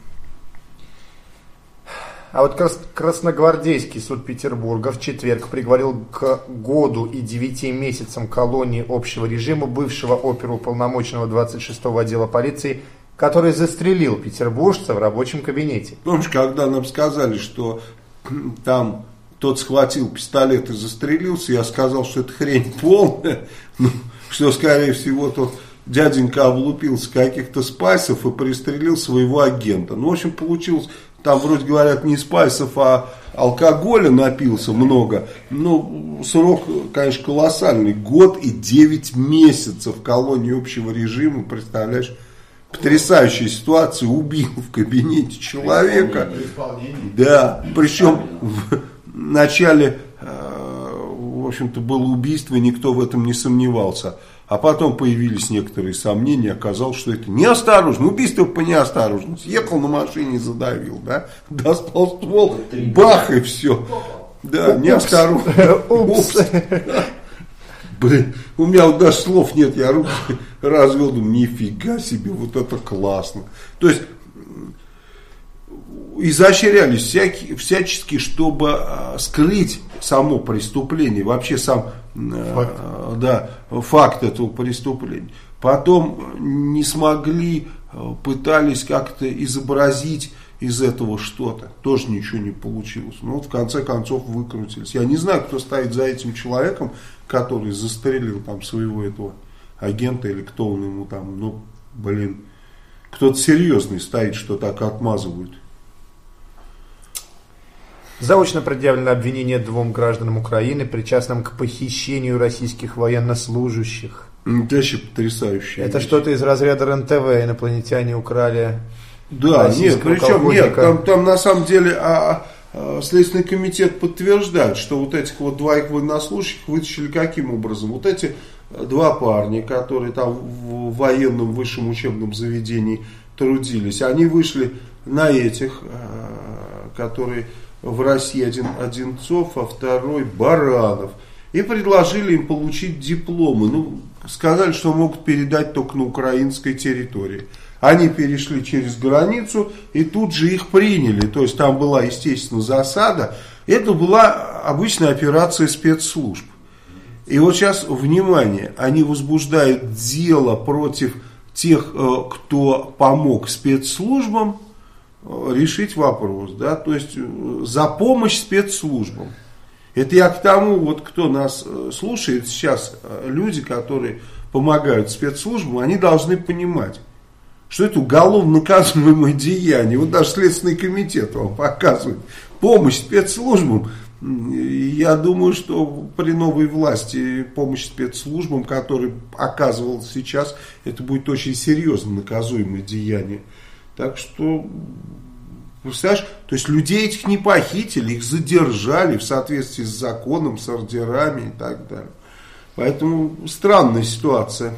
А вот Крас- Красногвардейский суд Петербурга в четверг приговорил к году и девяти месяцам колонии общего режима бывшего оперуполномоченного двадцать шестого отдела полиции, который застрелил петербуржца в рабочем кабинете. Помнишь, когда нам сказали, что там тот схватил пистолет и застрелился, я сказал, что это хрень полная, ну, что, скорее всего, тот дяденька облупился каких-то спайсов и пристрелил своего агента. Ну, в общем, получилось, там вроде говорят не спайсов, а алкоголя напился много. Ну, срок, конечно, колоссальный. Год и девять месяцев в колонии общего режима, представляешь? Потрясающая ситуация, убил в кабинете человека. Да, причем в начале, в общем-то, было убийство, и никто в этом не сомневался. А потом появились некоторые сомнения, оказалось, что это неосторожно, убийство по неосторожности. Ехал на машине и задавил, да, достал ствол, бах, и все. Да, неосторожно. Упс. Блин, у меня вот даже слов нет, я руки развел, думаю, нифига себе, вот это классно. То есть, изощрялись всякие, всячески, чтобы скрыть само преступление, вообще сам факт. Да, факт этого преступления. Потом не смогли, пытались как-то изобразить из этого что-то. Тоже ничего не получилось. Но вот в конце концов выкрутились. Я не знаю, кто стоит за этим человеком, который застрелил там своего этого агента или кто он ему там. Ну, блин, кто-то серьезный стоит, что так отмазывают. Заочно предъявлено обвинение двум гражданам Украины, причастным к похищению российских военнослужащих. Это вообще потрясающе. Это что-то из разряда РЕН-ТВ, инопланетяне украли. Да, нет, причем нет, там, там на самом деле а, а, Следственный комитет подтверждает, что вот этих вот двоих военнослужащих вытащили каким образом? Вот эти два парня, которые там в военном высшем учебном заведении трудились, они вышли на этих, а, которые в России, один Одинцов, а второй Баранов, и предложили им получить дипломы. Ну, сказали, что могут передать только на украинской территории. Они перешли через границу и тут же их приняли. То есть там была, естественно, засада. Это была обычная операция спецслужб. И вот сейчас, внимание, они возбуждают дело против тех, кто помог спецслужбам решить вопрос. Да? То есть за помощь спецслужбам. Это я к тому, вот кто нас слушает сейчас, люди, которые помогают спецслужбам, они должны понимать, что это уголовно наказуемое деяние. Вот даже Следственный комитет вам показывает. Помощь спецслужбам. Я думаю, что при новой власти помощь спецслужбам, которая оказывалась сейчас, это будет очень серьезно наказуемое деяние. Так что, представляешь, то есть людей этих не похитили, их задержали в соответствии с законом, с ордерами и так далее. Поэтому странная ситуация.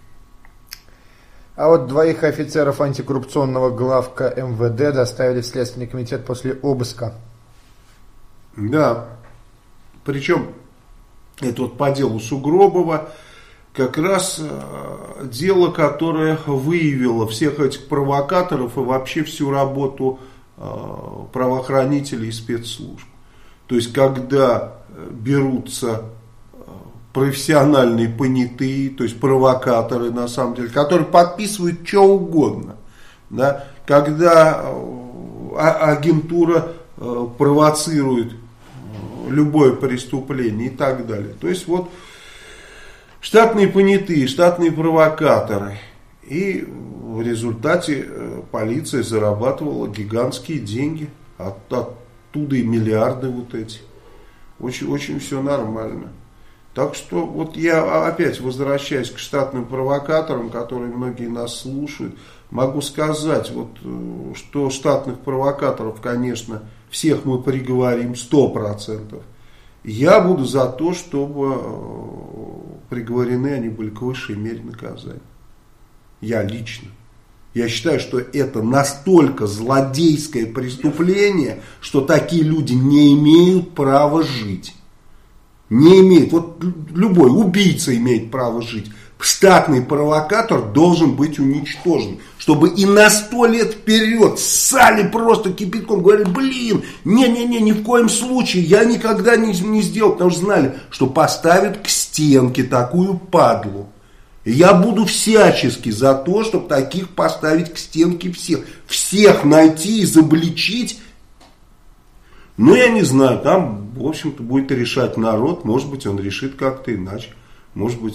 А вот двоих офицеров антикоррупционного главка эм вэ дэ доставили в Следственный комитет после обыска. Да, причем это вот по делу Сугробова, как раз э, дело, которое выявило всех этих провокаторов и вообще всю работу э, правоохранителей и спецслужб. То есть, когда берутся профессиональные понятые, то есть провокаторы на самом деле, которые подписывают что угодно, да, когда агентура провоцирует любое преступление и так далее. То есть вот штатные понятые, штатные провокаторы. И в результате полиция зарабатывала гигантские деньги, от, оттуда и миллиарды вот эти. Очень, очень все нормально. Так что вот я опять возвращаюсь к штатным провокаторам, которые многие нас слушают. Могу сказать, вот, что штатных провокаторов, конечно, всех мы приговорим сто процентов. Я буду за то, чтобы приговорены они были к высшей мере наказания. Я лично. Я считаю, что это настолько злодейское преступление, что такие люди не имеют права жить. Не имеет. Вот любой убийца имеет право жить. Штатный провокатор должен быть уничтожен. Чтобы и на сто лет вперед ссали просто кипятком. Говорили, блин, не-не-не, ни в коем случае я никогда не, не сделал. Потому что знали, что поставят к стенке такую падлу. И я буду всячески за то, чтобы таких поставить к стенке всех. Всех найти, изобличить. Ну, я не знаю, там, в общем-то, будет решать народ. Может быть, он решит как-то иначе. Может быть,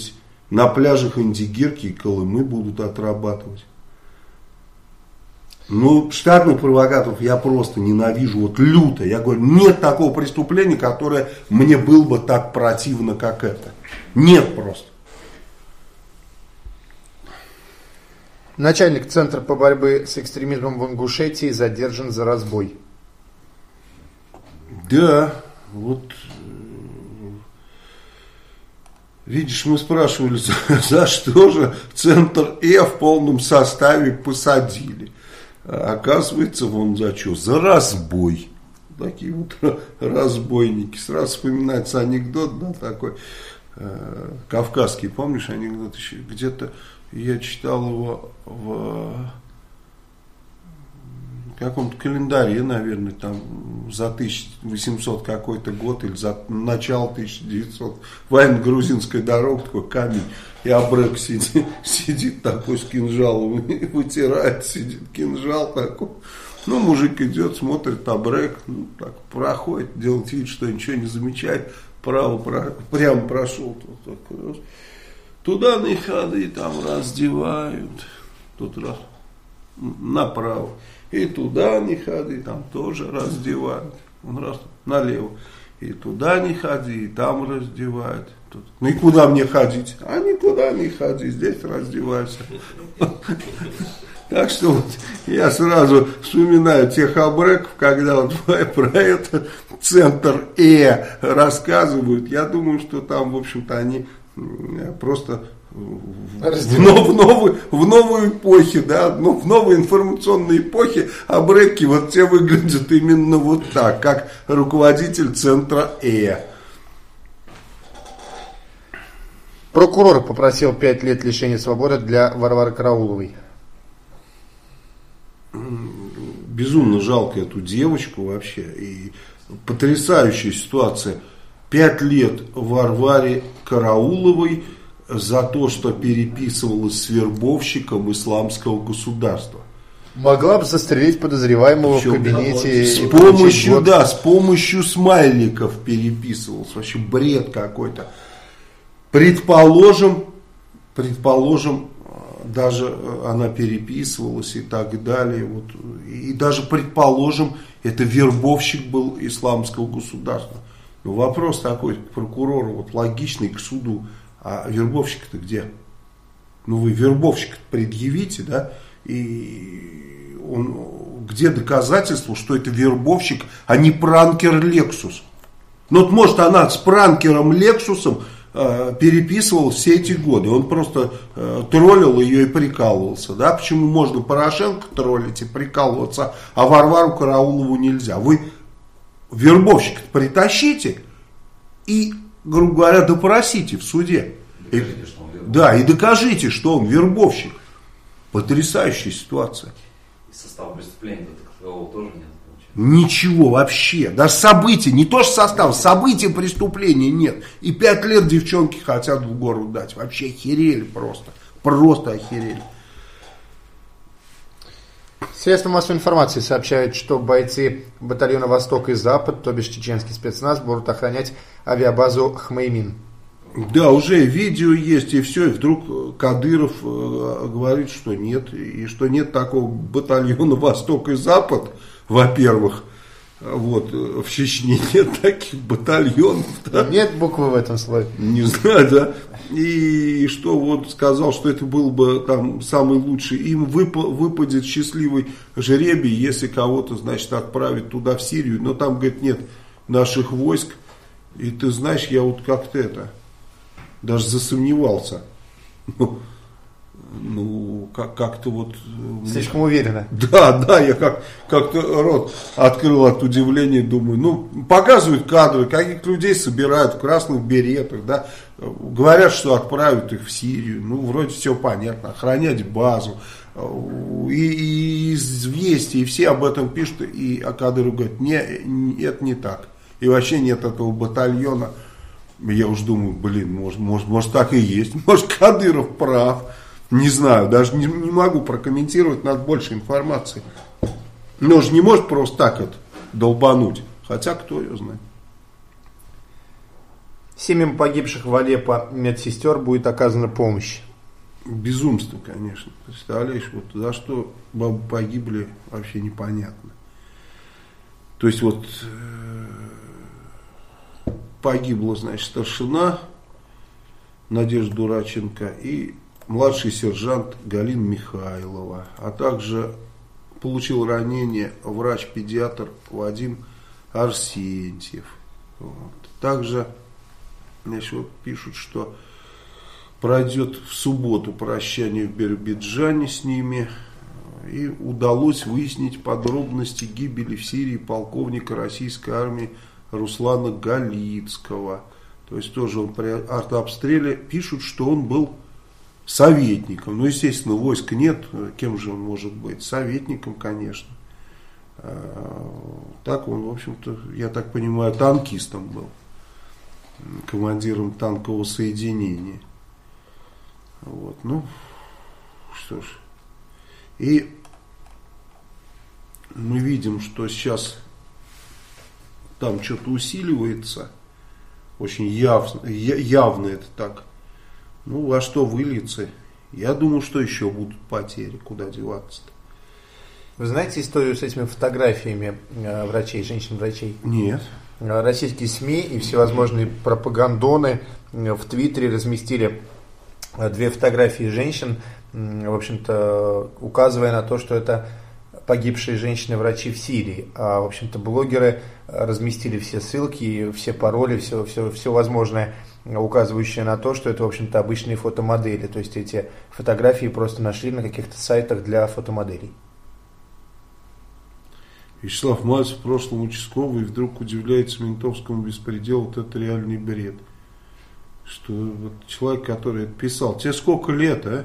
На пляжах Индигирки и Колымы будут отрабатывать. Ну, штатных провокаторов я просто ненавижу, вот люто. Я говорю, нет такого преступления, которое мне было бы так противно, как это. Нет просто. Начальник Центра по борьбе с экстремизмом в Ингушетии задержан за разбой. Да, вот... Видишь, мы спрашивали, за, за что же Центр Э в полном составе посадили. А оказывается, вон за что? За разбой. Такие вот разбойники. Сразу вспоминается анекдот, да, такой э, кавказский, помнишь анекдот еще? Где-то я читал его в каком-то календаре, наверное, там за тысяча восемьсот какой-то год или за начало тысяча девятисотого. Военно-грузинская дорога, такой камень. И абрек сидит, сидит такой с кинжалом, вытирает, сидит кинжал такой. Ну, мужик идет, смотрит, абрек, ну, так, проходит, делает вид, что ничего не замечает. Право, про, прямо прошел. Тут, так, туда на ходы там раздевают. Тут раз, направо. И туда не ходи, там тоже раздевают. Он раз налево. И туда не ходи, и там раздевают. Тут. Ну и куда мне ходить? А никуда не ходи, здесь раздевайся. Так что вот я сразу вспоминаю тех абреков, когда вот про это Центр Э рассказывают. Я думаю, что там, в общем-то, они просто... В, в, новую, в новой эпохе, да, ну, в новой информационной эпохе абреки вот те выглядят именно вот так, как руководитель Центра Э. Прокурор попросил пять лет лишения свободы для Варвары Карауловой. Безумно жалко эту девочку вообще. И потрясающая ситуация. Пять лет Варваре Карауловой за то, что переписывалась с вербовщиком исламского государства. Могла бы застрелить подозреваемого Причем, в кабинете. С помощью, да, с помощью смайликов переписывалась. Вообще бред какой-то. Предположим, предположим, даже она переписывалась и так далее. Вот, и даже предположим, это вербовщик был исламского государства. Но вопрос такой к прокурору, вот логичный, к суду. А вербовщик-то где? Ну вы вербовщик предъявите, да? И он, где доказательство, что это вербовщик, а не пранкер Лексус? Ну вот может она с пранкером Лексусом э, переписывалась все эти годы. Он просто э, троллил ее и прикалывался, да? Почему можно Порошенко троллить и прикалываться, а Варвару Караулову нельзя? Вы вербовщик притащите и, грубо говоря, допросите в суде. Докажите, и, что он вербовщик. Да, и докажите, что он вербовщик. Потрясающая ситуация. И состав преступления такового тоже нет. Получается. Ничего вообще. Даже событий, не то что состав, событий преступления нет. И пять лет девчонки хотят в гору дать. Вообще охерели просто. Просто охерели. Средства массовой информации сообщают, что бойцы батальона «Восток» и «Запад», то бишь чеченский спецназ, будут охранять авиабазу Хмеймин. Да, уже видео есть и все, и вдруг Кадыров э, говорит, что нет, и что нет такого батальона «Восток» и «Запад», во-первых, вот, в Чечне нет таких батальонов. Да? Нет буквы в этом слове. Не знаю, да. И что вот сказал, что это был бы там самый лучший. Им выпа- выпадет счастливый жребий, если кого-то, значит, отправить туда, в Сирию. Но там, говорит, нет наших войск. И ты знаешь, я вот как-то это, даже засомневался. Ну, ну как- как-то вот... Слишком уверенно. Да, да, я как, как-то рот открыл от удивления, думаю, ну, показывают кадры, каких людей собирают в красных беретах, да, говорят, что отправят их в Сирию, ну, вроде все понятно, охранять базу, и, и известия, и все об этом пишут, и Кадыров говорит, не, не, это не так, и вообще нет этого батальона. Я уж думаю, блин, может, может, может так и есть, может Кадыров прав. Не знаю, даже не, не могу прокомментировать, надо больше информации. Но он же не может просто так это долбануть. Хотя кто ее знает. Семьям погибших в Алеппо медсестер будет оказана помощь. Безумство, конечно. Представляешь, вот за что бабы погибли, вообще непонятно. То есть вот э, погибла, значит, старшина Надежда Дураченко и младший сержант Галина Михайлова, а также получил ранение врач-педиатр Вадим Арсентьев. Вот. Также, значит, вот пишут, что пройдет в субботу прощание в Биробиджане с ними. И удалось выяснить подробности гибели в Сирии полковника российской армии Руслана Галицкого. То есть тоже он при артобстреле, пишут, что он был советником. Ну, естественно, войск нет, кем же он может быть? Советником, конечно. Так он, в общем-то, я так понимаю, танкистом был. Командиром танкового соединения. Вот, ну, что ж. И мы видим, что сейчас там что-то усиливается. Очень явно, явно это так. Ну, во что выльется? Я думаю, что еще будут потери. Куда деваться-то? Вы знаете историю с этими фотографиями э, врачей, женщин-врачей? Нет. Российские СМИ и всевозможные пропагандоны в Твиттере разместили две фотографии женщин, в общем-то, указывая на то, что это погибшие женщины-врачи в Сирии. А, в общем-то, блогеры разместили все ссылки, все пароли, все, все, все возможное, указывающее на то, что это, в общем-то, обычные фотомодели. То есть эти фотографии просто нашли на каких-то сайтах для фотомоделей. Вячеслав Мальцев в прошлом участковый и вдруг удивляется ментовскому беспределу. Вот это реальный бред. Что вот человек, который это писал, тебе сколько лет, а?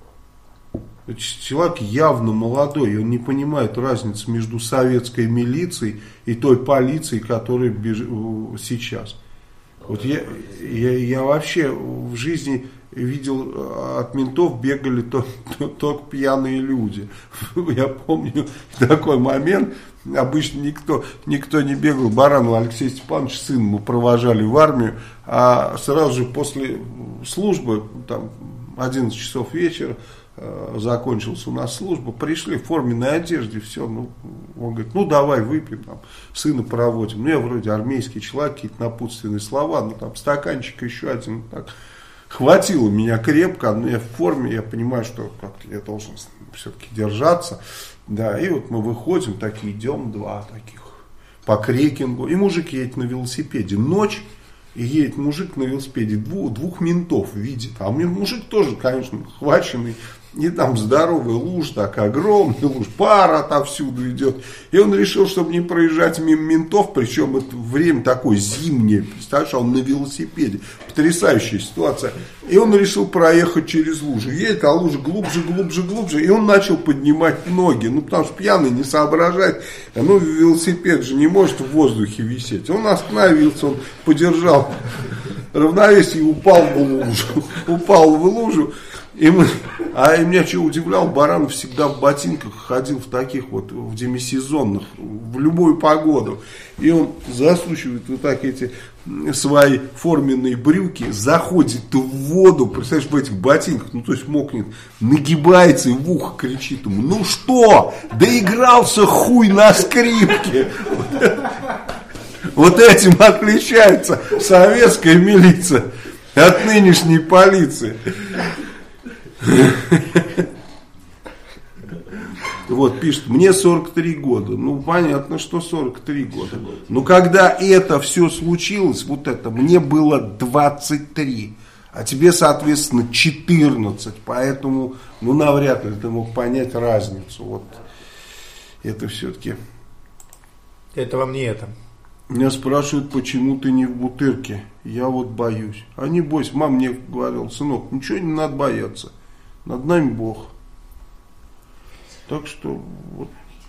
Человек явно молодой, он не понимает разницы между советской милицией и той полицией, которая беж... сейчас. Вот я, я, я вообще в жизни видел, от ментов бегали то, то, только пьяные люди. Я помню такой момент, обычно никто, никто не бегал. Баранов Алексей Степанович, сын, мы провожали в армию, а сразу же после службы, там одиннадцать часов вечера, закончилась у нас служба, пришли в форменной одежде, все, ну, он говорит, ну давай выпьем, там, сына проводим, ну я вроде армейский человек, какие-то напутственные слова, ну там стаканчик еще один, так, хватило меня крепко, но я в форме, я понимаю, что как-то я должен все-таки держаться, да, и вот мы выходим, такие идем, два таких, по Крекингу, и мужик едет на велосипеде, ночь, и едет мужик на велосипеде, двух, двух ментов видит, а у меня мужик тоже, конечно, хваченный, и там здоровый луж, так огромный луж, пар отовсюду идет. И он решил, чтобы не проезжать мимо ментов, причем это время такое зимнее, представляешь, он на велосипеде, потрясающая ситуация. И он решил проехать через лужу, едет, а лужа глубже, глубже, глубже, и он начал поднимать ноги, ну потому что пьяный не соображает, ну велосипед же не может в воздухе висеть. Он остановился, он подержал равновесие и упал в лужу, упал в лужу. И мы, а и меня что удивлял, Баранов всегда в ботинках ходил, в таких вот, в демисезонных, в любую погоду. И он засучивает вот так эти свои форменные брюки, заходит в воду, представляешь, в этих ботинках, ну то есть мокнет, нагибается и в ухо кричит ему, ну что, доигрался хуй на скрипке. Вот этим отличается советская милиция от нынешней полиции. Вот пишет, мне сорок три года. Ну понятно, что сорок три года. Но когда это все случилось, вот это, мне было двадцать три, а тебе, соответственно, четырнадцать. Поэтому, ну навряд ли ты мог понять разницу. Вот это все-таки. Это вам не это. Меня спрашивают, почему ты не в Бутырке. Я вот боюсь. А не бойся, мама мне говорила, сынок, ничего не надо бояться. Над нами Бог. Так что вот.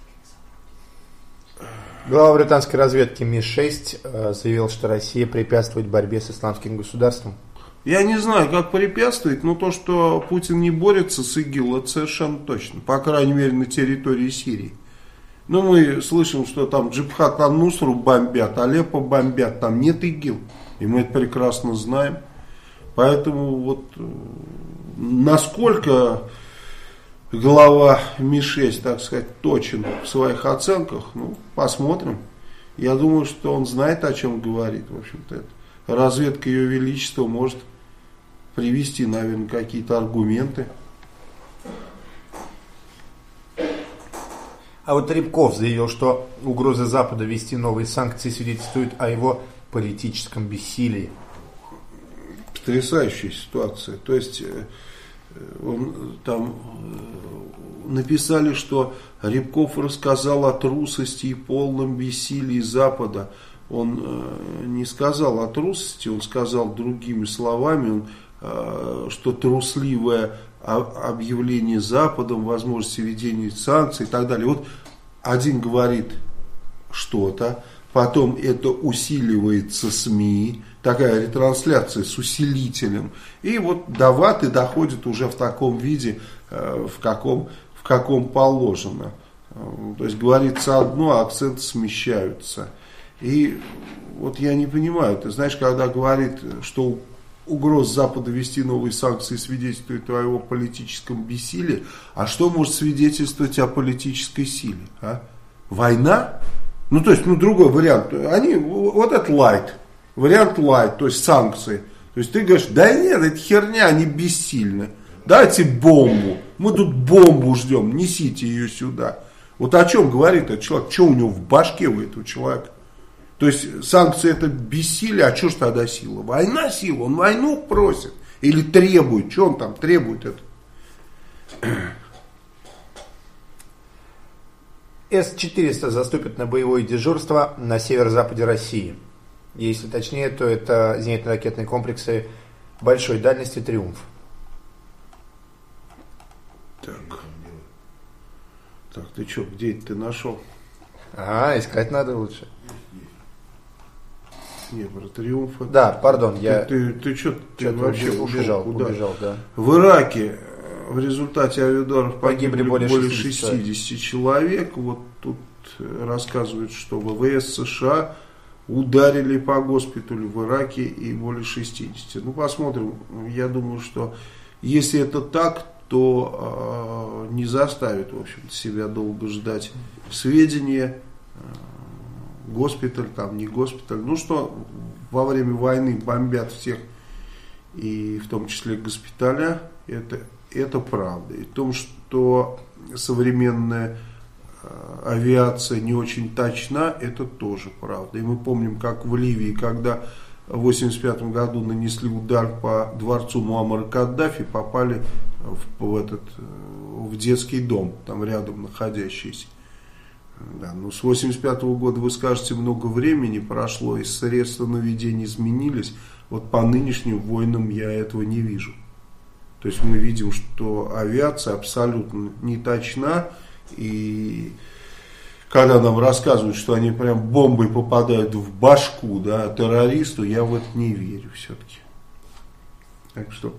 Глава британской разведки Ми шесть заявил, что Россия препятствует борьбе с исламским государством. Я не знаю, как препятствует, но то, что Путин не борется с ИГИЛ, это совершенно точно. По крайней мере, на территории Сирии. Ну, мы слышим, что там Джабхат ан-Нусру бомбят, Алеппо бомбят, там нет ИГИЛ. И мы это прекрасно знаем. Поэтому вот насколько глава Ми шесть, так сказать, точен в своих оценках, ну, посмотрим. Я думаю, что он знает, о чем говорит, в общем-то. Это. Разведка Ее Величества может привести, наверное, какие-то аргументы. А вот Рябков заявил, что угроза Запада ввести новые санкции свидетельствует о его политическом бессилии. Потрясающая ситуация. То есть он, там написали, что Рябков рассказал о трусости и полном бессилии Запада. Он не сказал о трусости, он сказал другими словами, он, что трусливое объявление Западом, возможности введения санкций и так далее. Вот один говорит что-то, потом это усиливается СМИ, такая ретрансляция с усилителем, и вот до ваты доходит уже в таком виде, в каком, в каком положено. То есть говорится одно, а акценты смещаются. И вот я не понимаю, ты знаешь, когда говорит, что угроз Запада ввести новые санкции свидетельствует о его политическом бессилии, а что может свидетельствовать о политической силе? А? Война? Ну, то есть, ну, другой вариант. Они, вот это лайт. Вариант лайт, то есть санкции. То есть ты говоришь, да нет, это херня, они бессильны. Дайте бомбу. Мы тут бомбу ждем, несите ее сюда. Вот о чем говорит этот человек? Что у него в башке у этого человека? То есть санкции это бессилие, а что ж тогда сила? Война сила, он войну просит или требует, что он там требует это? Эс четыреста заступит на боевое дежурство на северо-западе России. Если точнее, то это зенитно-ракетные комплексы большой дальности «Триумф». Так, так ты что, где это ты нашел? А, искать надо лучше. Нет, про «Триумф». Да, пардон, ты, я... Ты, ты, ты что, ты вообще убежал, куда? убежал, да. В Ираке в результате авиаударов погибли, погибли более, более шестидесяти, шестидесяти человек. Вот тут рассказывают, что ВВС США ударили по госпиталю в Ираке и более шестидесяти. Ну, посмотрим. Я думаю, что если это так, то э, не заставит, в общем-то, себя долго ждать сведения. Госпиталь, там не госпиталь. Ну что, во время войны бомбят всех, и в том числе госпиталя, это, это правда. И в том, что современная э, авиация не очень точна, это тоже правда. И мы помним, как в Ливии, когда в восемьдесят пятом году нанесли удар по дворцу Муаммара Каддафи, попали в, в, этот, в детский дом, там рядом находящийся. Да, ну, с восемьдесят пятого года, вы скажете, много времени прошло, и средства наведения изменились. Вот по нынешним войнам я этого не вижу. То есть мы видим, что авиация абсолютно не точна. И когда нам рассказывают, что они прям бомбой попадают в башку, да, террористу, я в это не верю все-таки. Так что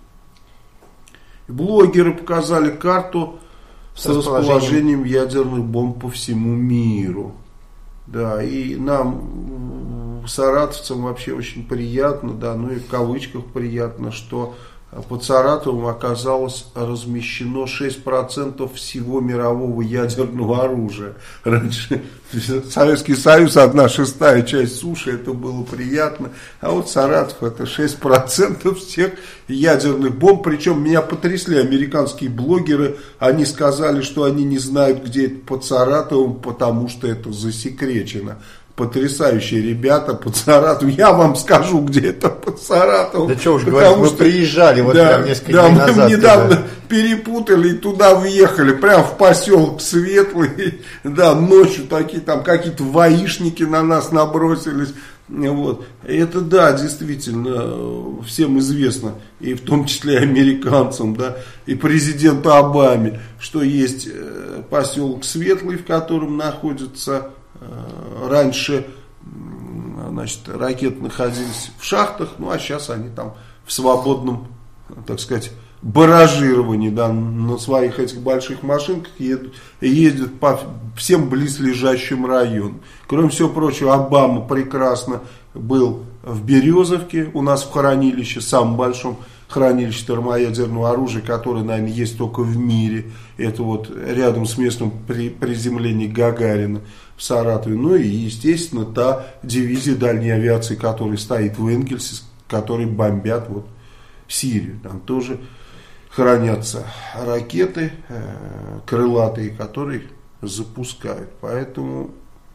блогеры показали карту с расположением ядерных бомб по всему миру. Да, и нам, саратовцам, вообще очень приятно, да, ну и в кавычках приятно, что под Саратовом оказалось размещено шесть процентов всего мирового ядерного оружия. Раньше Советский Союз, одна шестая часть суши, это было приятно. А вот Саратов это шесть процентов всех ядерных бомб. Причем меня потрясли американские блогеры. Они сказали, что они не знают, где это под Саратовым, потому что это засекречено. Потрясающие ребята под Саратовом. Я вам скажу, где это под Саратовом. Да что уж говорить, мы приезжали вот да, прям несколько да, дней назад. Мы недавно когда... перепутали и туда въехали, прям в поселок Светлый. Да, ночью такие там какие-то воишники на нас набросились. Вот. Это да, действительно, всем известно, и в том числе американцам, да, и президенту Обаме, что есть поселок Светлый, в котором находится... Раньше, значит, ракеты находились в шахтах, ну а сейчас они там в свободном, так сказать, баражировании, да, на своих этих больших машинках едут, ездят по всем близлежащим районам. Кроме всего прочего, Обама прекрасно был в Березовке, у нас в хранилище, самом большом хранилище термоядерного оружия, которое, наверное, есть только в мире. Это вот рядом с местом при, приземления Гагарина в Саратове. Ну и, естественно, та дивизия дальней авиации, которая стоит в Энгельсе, которые бомбят вот Сирию. Там тоже хранятся ракеты э, крылатые, которые запускают. Поэтому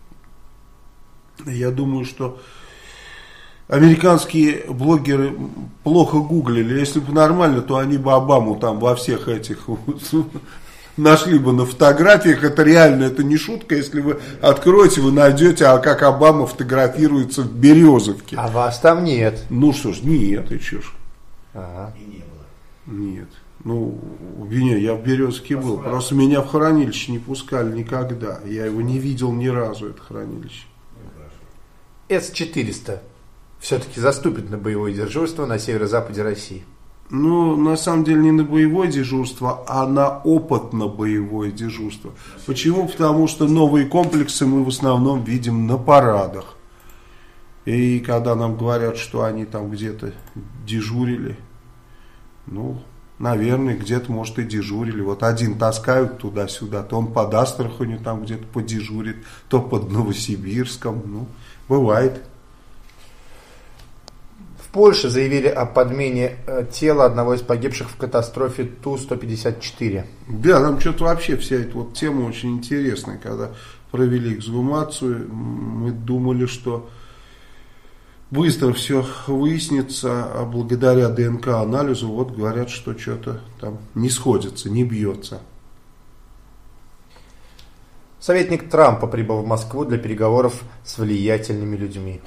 я думаю, что американские блогеры плохо гуглили. Если бы нормально, то они бы Обаму там во всех этих нашли бы на фотографиях. Это реально, это не шутка. Если вы откроете, вы найдете, а как Обама фотографируется в Березовке. А вас там нет. Ну что ж, нет, и че ж. Ага. И не было. Нет. Ну, не, я в Березовке был. Просто меня в хранилище не пускали никогда. Я его не видел ни разу, это хранилище. эс четыреста все-таки заступит на боевое дежурство на северо-западе России. Ну, на самом деле не на боевое дежурство, а на опытно-боевое дежурство. Почему? Потому что новые комплексы мы в основном видим на парадах. И когда нам говорят, что они там где-то дежурили, ну, наверное, где-то, может, и дежурили. Вот один таскают туда-сюда, то он под Астраханью там где-то подежурит, то под Новосибирском. Ну, бывает. В Польше заявили о подмене тела одного из погибших в катастрофе Ту сто пятьдесят четыре. Да, там что-то вообще вся эта вот тема очень интересная. Когда провели эксгумацию, мы думали, что быстро все выяснится, а благодаря ДНК-анализу вот говорят, что что-то там не сходится, не бьется. Советник Трампа прибыл в Москву для переговоров с влиятельными людьми.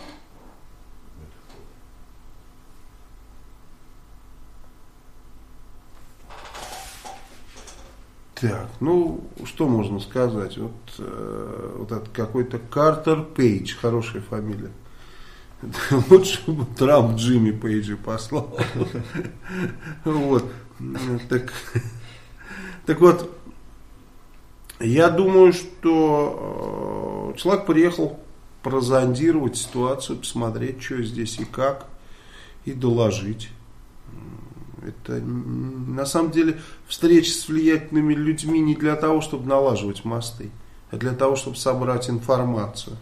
Так, ну, что можно сказать? Вот, э, вот это какой-то Картер Пейдж, хорошая фамилия. Лучше бы Трамп Джимми Пейджа послал. Вот. Так, так вот, я думаю, что человек приехал прозондировать ситуацию, посмотреть, что здесь и как, и доложить. Это на самом деле встреча с влиятельными людьми не для того, чтобы налаживать мосты, а для того, чтобы собрать информацию.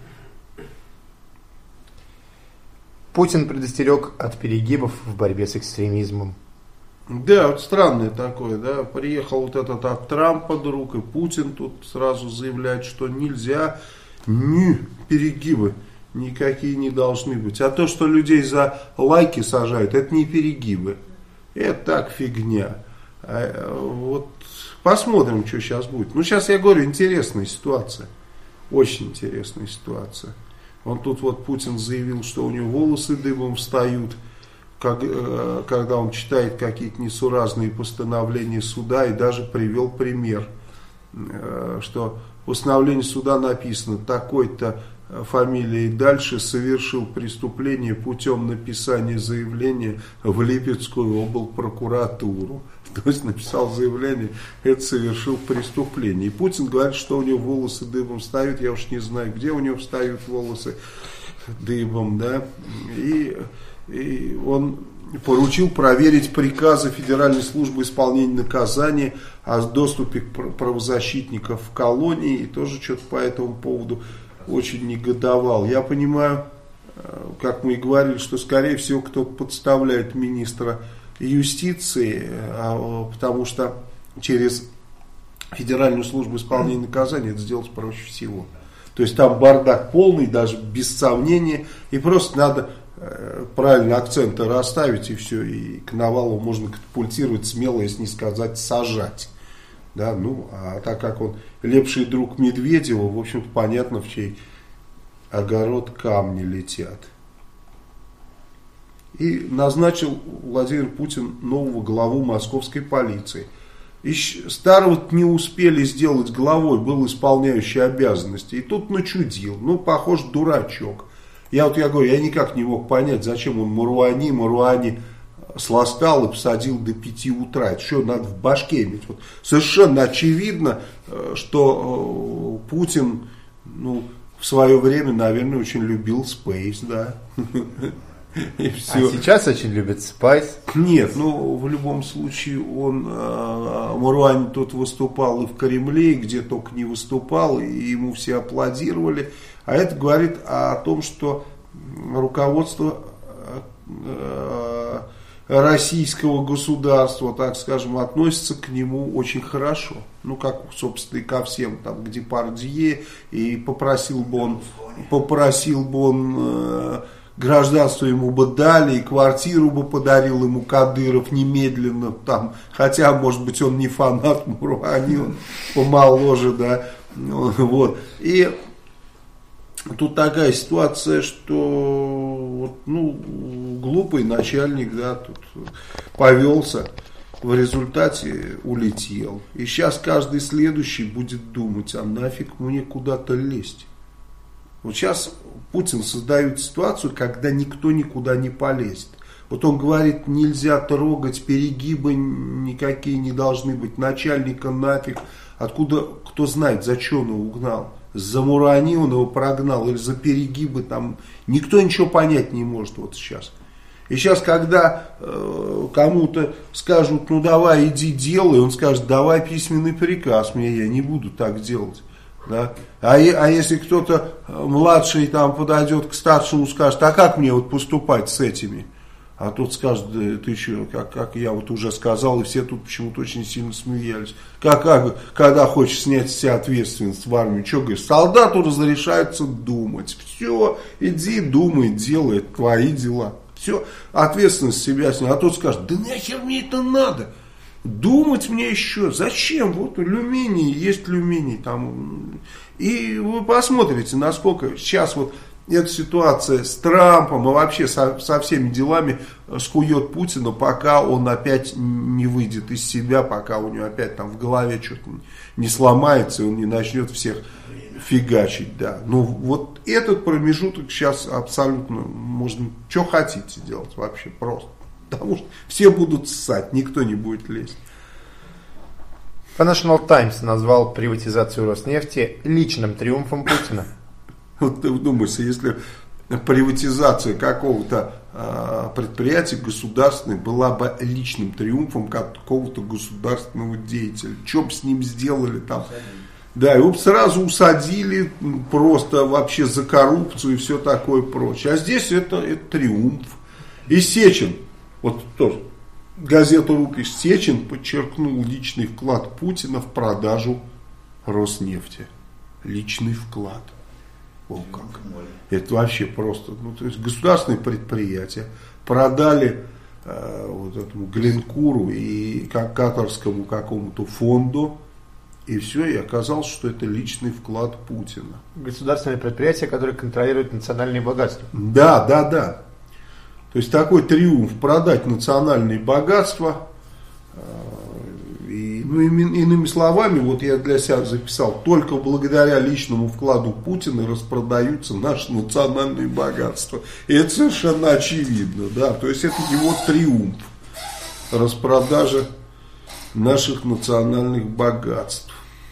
Путин предостерег от перегибов в борьбе с экстремизмом. Да, вот странное такое, да, приехал вот этот от Трампа друг, и Путин тут сразу заявляет, что нельзя, ни перегибы никакие не должны быть. А то, что людей за лайки сажают, это не перегибы, это так фигня. А вот посмотрим, что сейчас будет. Ну, сейчас я говорю, интересная ситуация, очень интересная ситуация. Он тут вот Путин заявил, что у него волосы дыбом встают, как, э, когда он читает какие-то несуразные постановления суда, и даже привел пример, э, что в постановлении суда написано: такой-то фамилией дальше совершил преступление путем написания заявления в Липецкую облпрокуратуру. То есть написал заявление, это совершил преступление. И Путин говорит, что у него волосы дыбом встают. Я уж не знаю, где у него встают волосы дыбом, да. И, и он поручил проверить приказы Федеральной службы исполнения наказания о доступе правозащитников в колонии. И тоже что-то по этому поводу очень негодовал. Я понимаю, как мы и говорили, что скорее всего кто-то подставляет министра юстиции, потому что через Федеральную службу исполнения наказания это сделать проще всего. То есть там бардак полный, даже без сомнения, и просто надо правильно акценты расставить, и все, и к навалу можно катапультировать смело, если не сказать сажать. Да, ну, а так как он лепший друг Медведева, в общем-то понятно, в чей огород камни летят. И назначил Владимир Путин нового главу московской полиции. И старого не успели сделать главой, был исполняющий обязанности. И тут начудил. Ну, похож дурачок. Я вот я говорю, я никак не мог понять, зачем он Маруани, Маруани сласкал и посадил до пяти утра. Это что надо в башке иметь? Вот совершенно очевидно, что Путин, ну, в свое время, наверное, очень любил Space, да. И все. А сейчас очень любит Spice. Нет, ну в любом случае он, Маруани тот выступал и в Кремле, и где только не выступал, и ему все аплодировали. А это говорит о том, что руководство российского государства, так скажем, относится к нему очень хорошо. Ну, как, собственно, и ко всем, там, к Депардье, и попросил бы он, попросил бы он, гражданство ему бы дали, и квартиру бы подарил ему Кадыров немедленно, там, хотя, может быть, он не фанат Маруани, он помоложе, да, вот, и тут такая ситуация, что, ну, глупый начальник, да, тут повелся, в результате улетел, и сейчас каждый следующий будет думать, а нафиг мне куда-то лезть. Вот сейчас Путин создает ситуацию, когда никто никуда не полезет. Вот он говорит, нельзя трогать, перегибы никакие не должны быть, начальника нафиг. Откуда, кто знает, за что он его угнал? За Маруани он его прогнал или за перегибы там. Никто ничего понять не может вот сейчас. И сейчас, когда э, кому-то скажут, ну давай иди делай, он скажет, давай письменный приказ мне, я не буду так делать. Да? А, а если кто-то младший там подойдет к старшему, скажет, а как мне вот поступать с этими? А тот скажет, да ты что, как, как я вот уже сказал, и все тут почему-то очень сильно смеялись. Как, как, когда хочешь снять с себя ответственность в армию, что говоришь, солдату разрешается думать. Все, иди, думай, делай, это твои дела. Все, ответственность с себя снять. А тот скажет, да нахер мне это надо? Думать мне еще, зачем? Вот люминий, есть люминий там. И вы посмотрите, насколько сейчас вот эта ситуация с Трампом и вообще со, со всеми делами скует Путина, пока он опять не выйдет из себя, пока у него опять там в голове что-то не сломается, и он не начнет всех фигачить, да. Ну вот этот промежуток сейчас абсолютно можно, что хотите делать вообще просто. Потому что все будут ссать, никто не будет лезть. Financial Times назвал приватизацию Роснефти личным триумфом Путина. Вот ты думаешь, если приватизация какого-то э, предприятия государственной была бы личным триумфом какого-то государственного деятеля, что бы с ним сделали там? Да, его бы сразу усадили просто вообще за коррупцию и все такое прочее. А здесь это, это триумф. И Сечин, вот тоже, газета «Рукопись», Сечин подчеркнул личный вклад Путина в продажу Роснефти. Личный вклад. О, как. Это вообще просто, ну, то есть государственные предприятия продали э, вот этому Гленкуру и как катарскому какому-то фонду, и все, и оказалось, что это личный вклад Путина. Государственные предприятия, которые контролируют национальные богатства. Да, да, да. То есть такой триумф, продать национальные богатства. И, ну, иными словами, вот я для себя записал, только благодаря личному вкладу Путина распродаются наши национальные богатства. И это совершенно очевидно, да. То есть это его триумф, распродажа наших национальных богатств.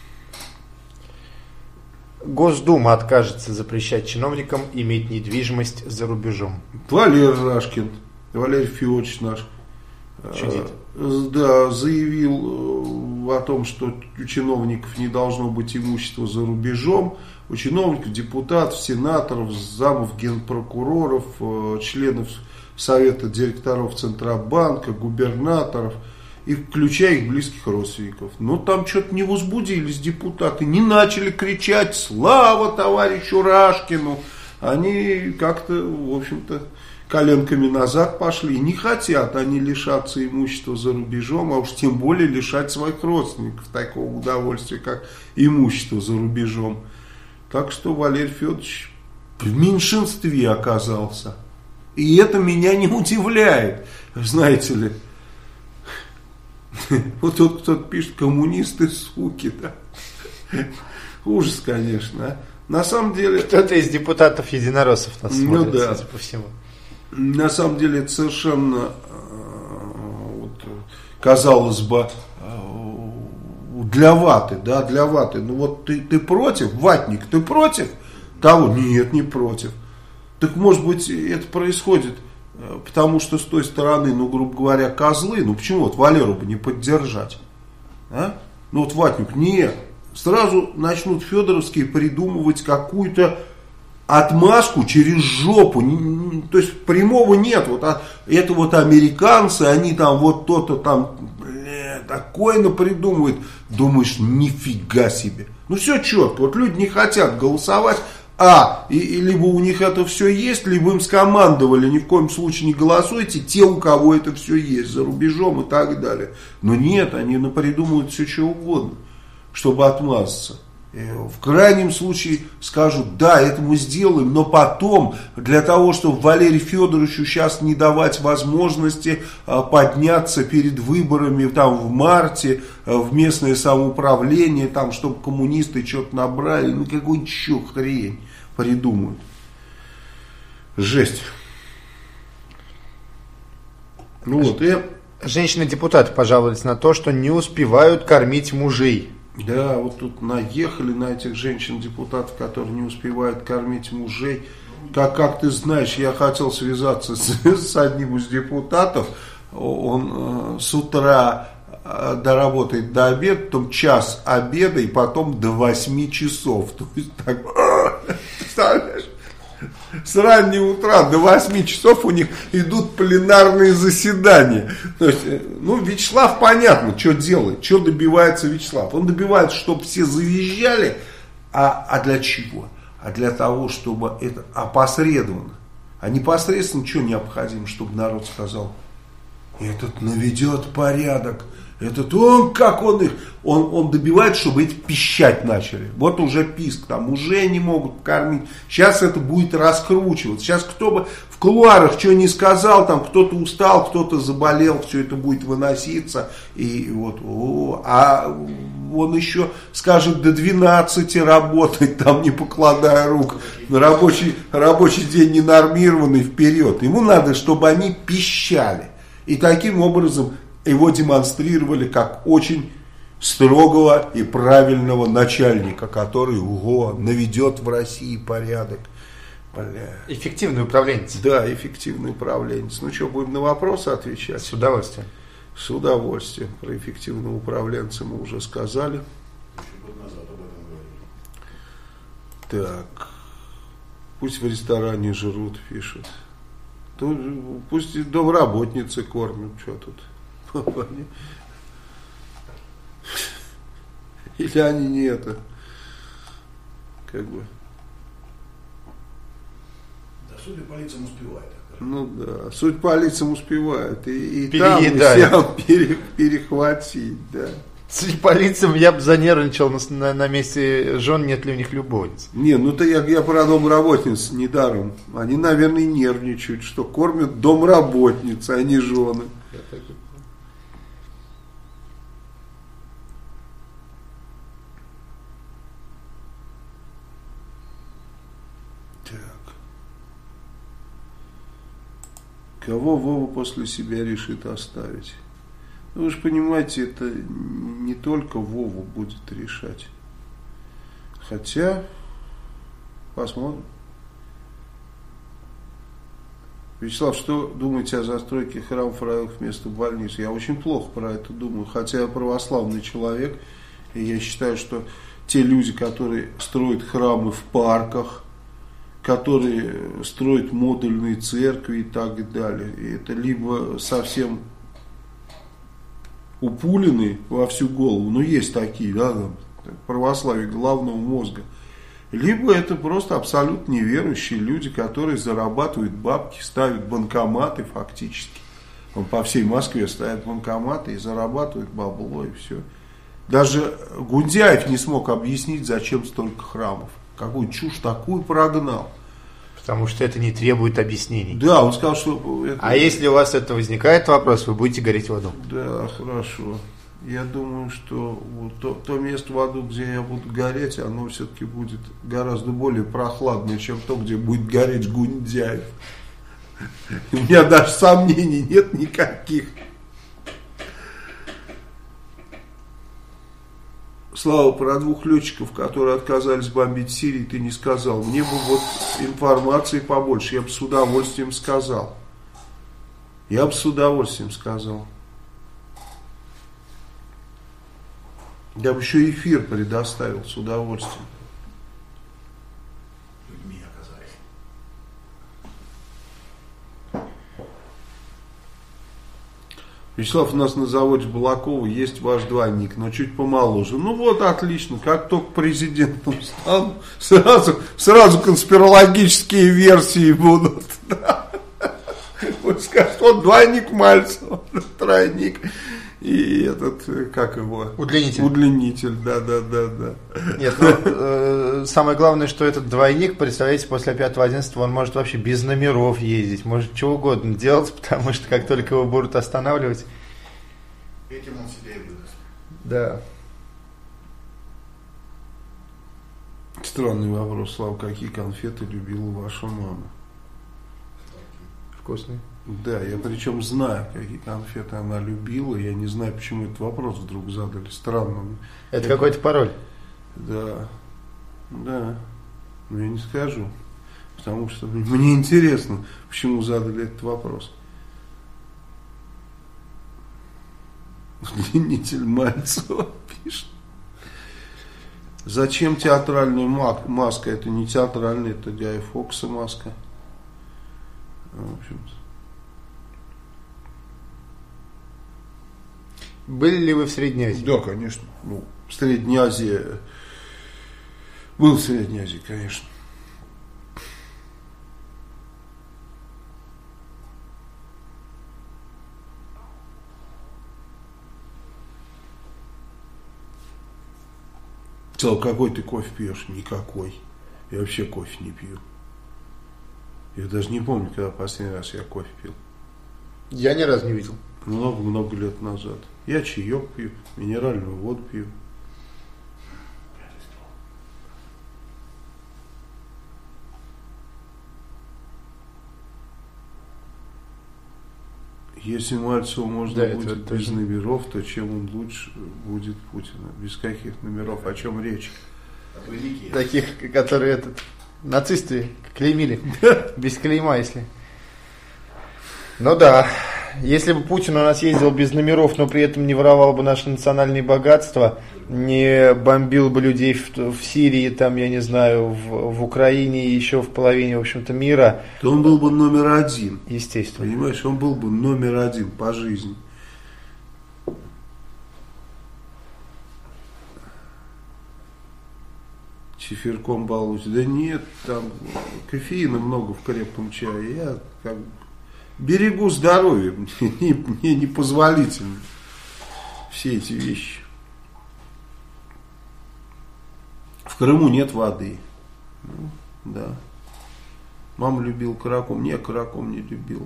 Госдума откажется запрещать чиновникам иметь недвижимость за рубежом. Валерий Рашкин, Валерий Федорович наш, Чудит. э, да, заявил э, о том, что у чиновников не должно быть имущества за рубежом. У чиновников, депутатов, сенаторов, замов генпрокуроров, э, членов Совета директоров Центробанка, губернаторов, и включая их близких родственников. Но там что-то не возбудились депутаты, не начали кричать «Слава товарищу Рашкину!». Они как-то, в общем-то, коленками назад пошли. Не хотят они лишаться имущества за рубежом, а уж тем более лишать своих родственников такого удовольствия, как имущество за рубежом. Так что Валерий Федорович в меньшинстве оказался. И это меня не удивляет, знаете ли. Вот тут кто-то пишет, коммунисты, суки, да. Ужас, конечно. А? На самом деле... Кто-то из депутатов единороссов нас ну, смотрит, да. судя по всему. На самом деле это совершенно, вот, казалось бы, для ваты, да, для ваты. Ну вот ты, ты против, ватник, ты против? Кого? Нет, не против. Так может быть это происходит потому, что с той стороны, ну грубо говоря, козлы. Ну почему вот Валеру бы не поддержать? А? Ну вот Ватнюк, нет. Сразу начнут федоровские придумывать какую-то отмазку через жопу. То есть прямого нет. Вот, а это вот американцы, они там вот то-то там, бля, такое напридумывают. Думаешь, нифига себе. Ну все четко. Вот люди не хотят голосовать. А, и, и либо у них это все есть, либо им скомандовали, ни в коем случае не голосуйте, те, у кого это все есть, за рубежом и так далее. Но нет, они напридумывают все, что угодно, чтобы отмазаться. В крайнем случае скажут, да, это мы сделаем, но потом, для того, чтобы Валерию Федоровичу сейчас не давать возможности подняться перед выборами там, в марте, в местное самоуправление, там, чтобы коммунисты что-то набрали, ну какую-нибудь еще хрень придумают. Жесть. Ну вот, и... Женщины-депутаты пожаловались на то, что не успевают кормить мужей. Да, вот тут наехали на этих женщин-депутатов, которые не успевают кормить мужей. Как, как ты знаешь, я хотел связаться с, с одним из депутатов. Он э, с утра э, доработает до обеда, потом час обеда и потом до восьми часов. То есть так, представляешь? С раннего утра до восьми часов у них идут пленарные заседания. То есть, ну, Вячеслав понятно, что делает, что добивается Вячеслав. Он добивается, чтобы все завизжали, а, а для чего? А для того, чтобы это опосредованно, а непосредственно что необходимо, чтобы народ сказал, этот наведет порядок. Этот, он, как он их, он, он добивается, чтобы эти пищать начали. Вот уже писк, там уже не могут кормить. Сейчас это будет раскручиваться. Сейчас кто бы в кулуарах что не сказал, там кто-то устал, кто-то заболел, все это будет выноситься. И вот, о, а он еще скажет до двенадцати работать, там не покладая рук. Рабочий, рабочий день ненормированный вперед. Ему надо, чтобы они пищали. И таким образом его демонстрировали как очень строгого и правильного начальника, который ого, наведет в России порядок. Бля. Эффективный управленец. Да, эффективный управленец. Ну что, будем на вопросы отвечать? С удовольствием. С удовольствием. Про эффективного управленца мы уже сказали. Так. Пусть в ресторане жрут, пишут. Тут, пусть и домработницы кормят. Что тут? Или они не это, как бы. Да, судя по лицам успевает. Ну да, суть по лицам успевает. И, и там и сям пере, перехватить, да. Судя по лицам, я бы занервничал на, на, на месте жен, нет ли у них любовниц. Не, ну то я, я про домработниц недаром. Они, наверное, нервничают, что кормят домработниц, а не жены. Кого Вова после себя решит оставить? Ну, вы же понимаете, это не только Вова будет решать. Хотя, посмотрим. Вячеслав, что думаете о застройке храмов в районах вместо больниц? Я очень плохо про это думаю. Хотя я православный человек, и я считаю, что те люди, которые строят храмы в парках, которые строят модульные церкви и так далее. И это либо совсем упулены во всю голову, но есть такие, да, там, православие головного мозга, либо это просто абсолютно неверующие люди, которые зарабатывают бабки, ставят банкоматы фактически. Он по всей Москве ставят банкоматы и зарабатывают бабло, и все. Даже Гундяев не смог объяснить, зачем столько храмов. Какую чушь такую прогнал. Потому что это не требует объяснений. Да, он сказал, что... Это... А если у вас это возникает вопрос, вы будете гореть в аду. Да, хорошо. Я думаю, что вот то, то место в аду, где я буду гореть, оно все-таки будет гораздо более прохладное, чем то, где будет гореть Гундяев. У меня даже сомнений нет никаких. Слава, про двух летчиков, которые отказались бомбить Сирию, ты не сказал. Мне бы вот информации побольше, я бы с удовольствием сказал. Я бы с удовольствием сказал. Я бы еще эфир предоставил с удовольствием. Людьми оказались. Вячеслав, у нас на заводе Балакова есть ваш двойник, но чуть помоложе. Ну вот, отлично. Как только президентом стану, сразу, сразу конспирологические версии будут. Вот скажут, вот двойник Мальцева, тройник. И этот, как его? Удлинитель. Удлинитель, да, да, да, да. Нет, ну, э, самое главное, что этот двойник, представляете, после пятого одиннадцатого он может вообще без номеров ездить, может что угодно делать, потому что как только его будут останавливать... Этим он себя и выдаст. Да. Странный вопрос, Слава, какие конфеты любила ваша мама? Вкусный. Да, я причем знаю, какие конфеты она любила. Я не знаю, почему этот вопрос вдруг задали. Странно. Это я... какой-то пароль? Да, да. Но я не скажу. Потому что мне интересно, почему задали этот вопрос. Удлинитель Мальцева пишет. Зачем театральная маска? Это не театральная, это Гая Фокса маска. В общем-то. Были ли вы в Средней Азии? Да, конечно. Ну, в Средней Азии. Был в Средней Азии, конечно. Сказал, какой ты кофе пьешь? Никакой. Я вообще кофе не пью. Я даже не помню, когда последний раз я кофе пил. Я ни разу не видел. Много-много лет назад. Я чаек пью, минеральную воду пью. Если Мальцеву можно Да, будет это без точно. номеров, то чем он лучше будет Путина? Без каких номеров? О чем речь? А двойники. Таких, которые этот, нацисты клеймили. Без клейма, если. Ну да. Если бы Путин у нас ездил без номеров, но при этом не воровал бы наши национальные богатства, не бомбил бы людей в, в Сирии, там, я не знаю, в, в Украине и еще в половине, в общем-то, мира. То он был бы номер один. Естественно. Понимаешь, он был бы номер один по жизни. Чефирком балуюсь. Да нет, там кофеина много в крепком чае. Я как бы берегу здоровье. Мне, мне не позволительно все эти вещи. В Крыму нет воды. Ну, да. Мама любила каракум. Не, каракум не любила.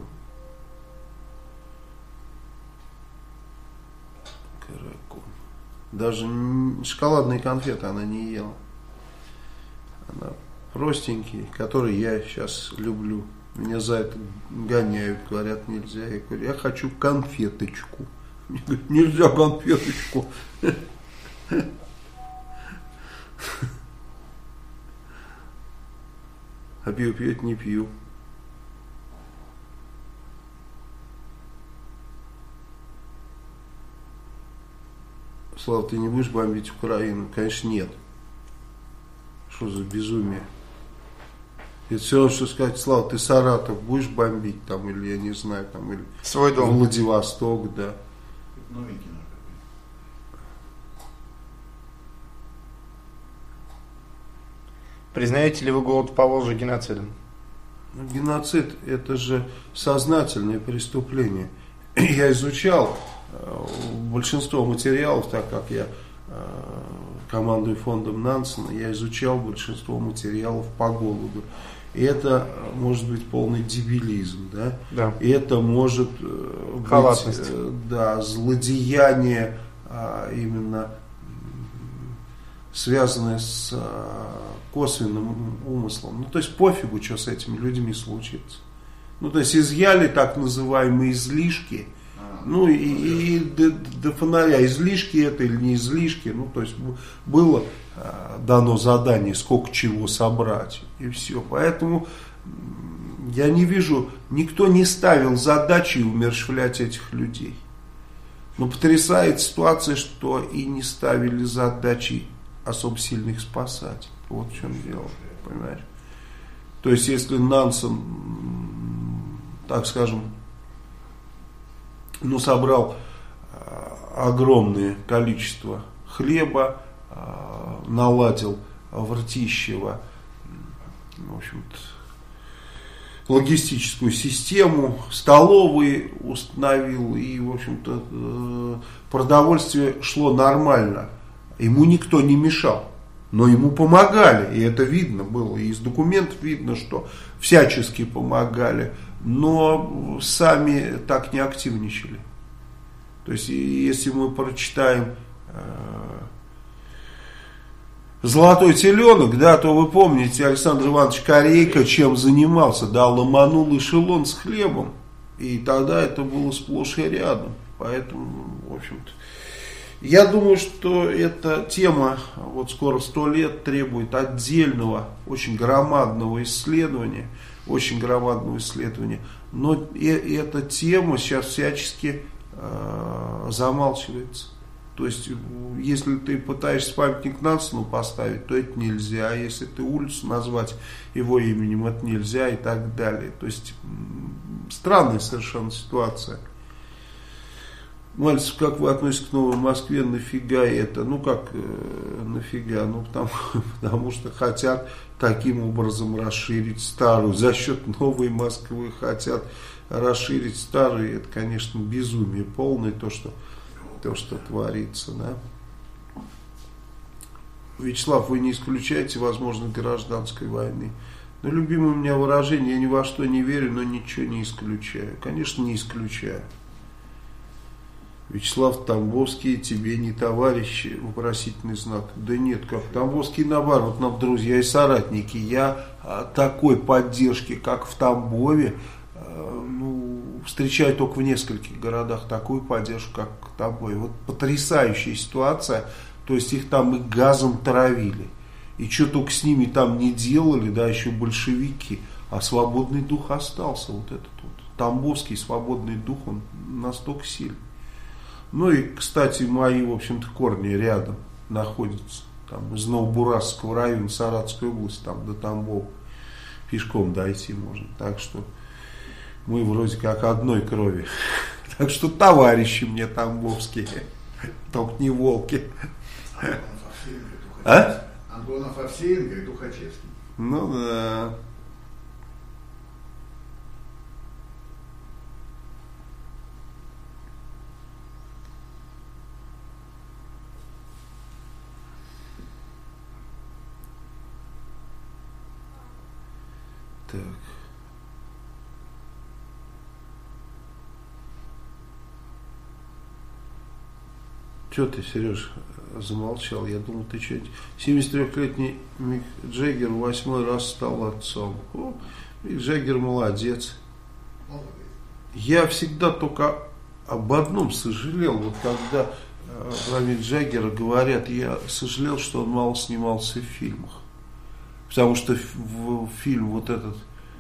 Каракум. Даже шоколадные конфеты она не ела. Она простенькие, которые я сейчас люблю. Меня за это гоняют, говорят, нельзя. Я говорю, я хочу конфеточку. Мне говорят, нельзя конфеточку. А пью, пьет, не пью. Слава, ты не будешь бомбить Украину? Конечно, нет. Что за безумие? Это все равно, что сказать, Слава, ты Саратов будешь бомбить там, или я не знаю, там, или Свой дом. Владивосток, да. Новенький наш какой. Признаете ли вы голод в Поволжье геноцидом? Ну, геноцид – это же сознательное преступление. Я изучал э, большинство материалов, так как я э, командую фондом Нансена, я изучал большинство материалов по голоду. И это может быть полный дебилизм, да? Да. И это может э, Халатность. быть э, да, злодеяние а, именно связанное с а, косвенным умыслом. Ну, то есть пофигу, что с этими людьми случится. Ну, то есть изъяли так называемые излишки, ну и, и до, до фонаря, излишки это или не излишки, ну то есть было э, дано задание, сколько чего собрать, и все. Поэтому я не вижу, никто не ставил задачи умерщвлять этих людей. Но потрясает ситуация, что и не ставили задачи особо сильно их спасать. Вот в чем дело, понимаешь? То есть, если Нансен, так скажем, ну, собрал огромное количество хлеба, наладил в Ртищево, в общем-то, логистическую систему, столовые установил, и, в общем-то, продовольствие шло нормально. Ему никто не мешал, но ему помогали, и это видно было, и из документов видно, что всячески помогали, но сами так не активничали. То есть, если мы прочитаем «Золотой теленок», да, то вы помните, Александр Иванович Корейко чем занимался, да, ломанул эшелон с хлебом, и тогда это было сплошь и рядом. Поэтому, в общем-то, я думаю, что эта тема вот скоро сто лет требует отдельного, очень громадного исследования, очень громадного исследования, но и эта тема сейчас всячески э, замалчивается. То есть, если ты пытаешься памятник Нансену поставить, то это нельзя. Если ты улицу назвать его именем, это нельзя и так далее. То есть, странная совершенно ситуация. Мальцев, как вы относитесь к Новой Москве? Нафига это? Ну, как э, нафига? Ну, потому, потому что хотят таким образом расширить старую. За счет Новой Москвы хотят расширить старую. Это, конечно, безумие полное, то, что... то, что творится, да. Вячеслав, вы не исключаете возможность гражданской войны? Ну, любимое у меня выражение, я ни во что не верю, но ничего не исключаю. Конечно, не исключаю. Вячеслав Тамбовский, тебе не товарищи, вопросительный знак. Да нет, как Тамбовский, наоборот, нам друзья и соратники. Я такой поддержки, как в Тамбове, ну, встречаю только в нескольких городах такую поддержку, как в Тамбове. Вот потрясающая ситуация, то есть их там и газом травили, и что только с ними там не делали, да, еще большевики, а свободный дух остался, вот этот вот, тамбовский свободный дух, он настолько сильный. Ну и, кстати, мои, в общем-то, корни рядом находятся, там, из Новобурасского района, Саратовской области, там, до Тамбова, пешком дойти можно, так что мы вроде как одной крови. Так что товарищи мне тамбовские, только не волки. А? Антонов, Овсеенко и Тухачевский. Ну да. Так. Че ты, Сереж, замолчал? Я думал, ты что-нибудь... семидесятитрёхлетний Мик Джаггер восьмой раз стал отцом. О, Мик Джаггер молодец. Я всегда только об одном сожалел. Вот когда э, про Мик Джаггера говорят, я сожалел, что он мало снимался в фильмах. Потому что в, в фильм вот этот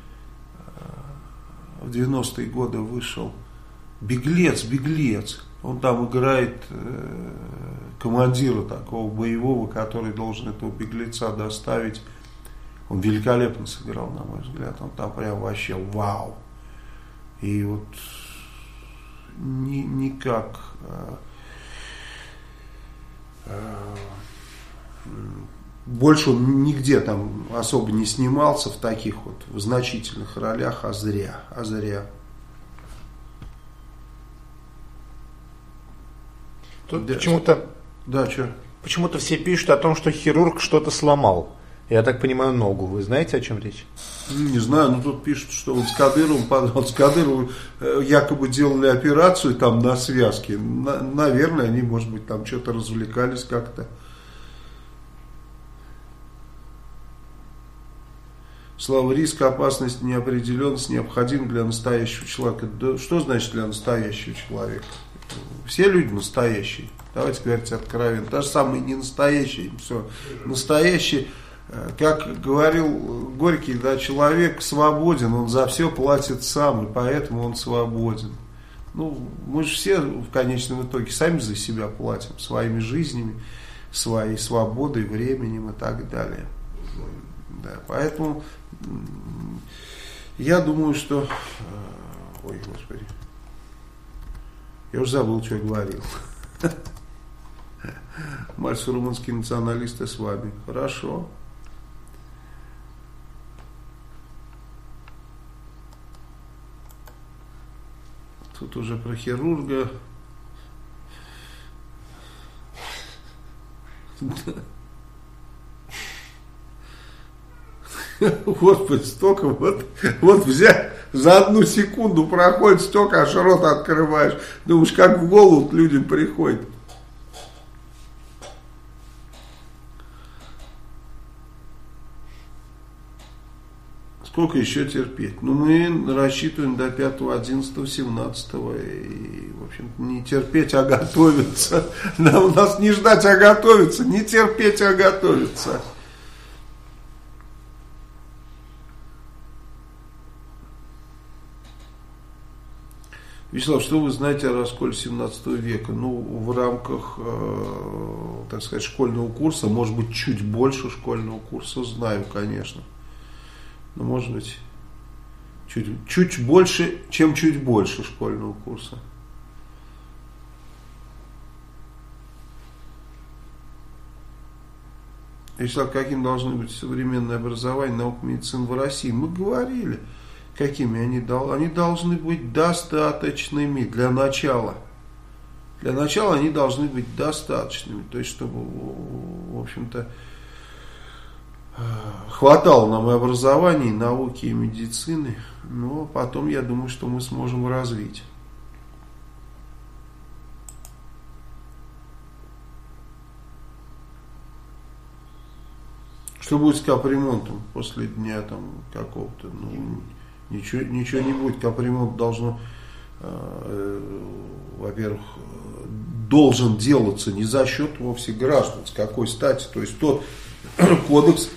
э, в девяностые годы вышел «Беглец, беглец». Он там играет э, командира такого боевого, который должен этого беглеца доставить. Он великолепно сыграл, на мой взгляд. Он там прям вообще вау. И вот ни, никак э, э, больше он нигде там особо не снимался в таких вот в значительных ролях, а зря, а зря. Тут да. почему-то да, что? Почему-то все пишут о том, что хирург что-то сломал. Я так понимаю, ногу. Вы знаете, о чем речь? Не знаю, но тут пишут, что вот с Кадыровым, с Кадыровым якобы делали операцию там на связке. На, наверное, они, может быть, там что-то развлекались как-то. Слава, риск, опасность, неопределенность необходим для настоящего человека. Да, что значит для настоящего человека? Все люди настоящие. Давайте говорить откровенно. Та же самая не настоящие. Все. Настоящие, как говорил Горький, да, человек свободен, он за все платит сам, и поэтому он свободен. Ну, мы же все в конечном итоге сами за себя платим, своими жизнями, своей свободой, временем и так далее. Да, поэтому я думаю, что... Ой, господи. Я уже забыл, что я говорил. Мальцев, румынские националисты с вами. Хорошо. Тут уже про хирурга. Господи, столько вот, вот взять, за одну секунду проходит столько, аж рот открываешь. Думаешь, как в голову людям приходит. Сколько еще терпеть? Ну, мы рассчитываем до пятого, одиннадцатого, семнадцатого. И, в общем, не терпеть, а готовиться. Нам, у нас не ждать, а готовиться. Не терпеть, а готовиться. Вячеслав, что вы знаете о расколе семнадцатого века? Ну, в рамках, э, так сказать, школьного курса, может быть, чуть больше школьного курса знаю, конечно. Но, может быть, чуть, чуть больше, чем чуть больше школьного курса. Вячеслав, каким должны быть современное образование, наука, медицина в России? Мы говорили, какими они должны. Они должны быть достаточными для начала. Для начала они должны быть достаточными. То есть, чтобы, в общем-то, хватало нам и образования, и науки, и медицины. Но потом, я думаю, что мы сможем развить. Что будет с капремонтом после дня там какого-то? Ну, ничего, ничего не будет. Капремонт должно, э, во-первых, должен делаться не за счет вовсе граждан. С какой стати? То есть тот кодекс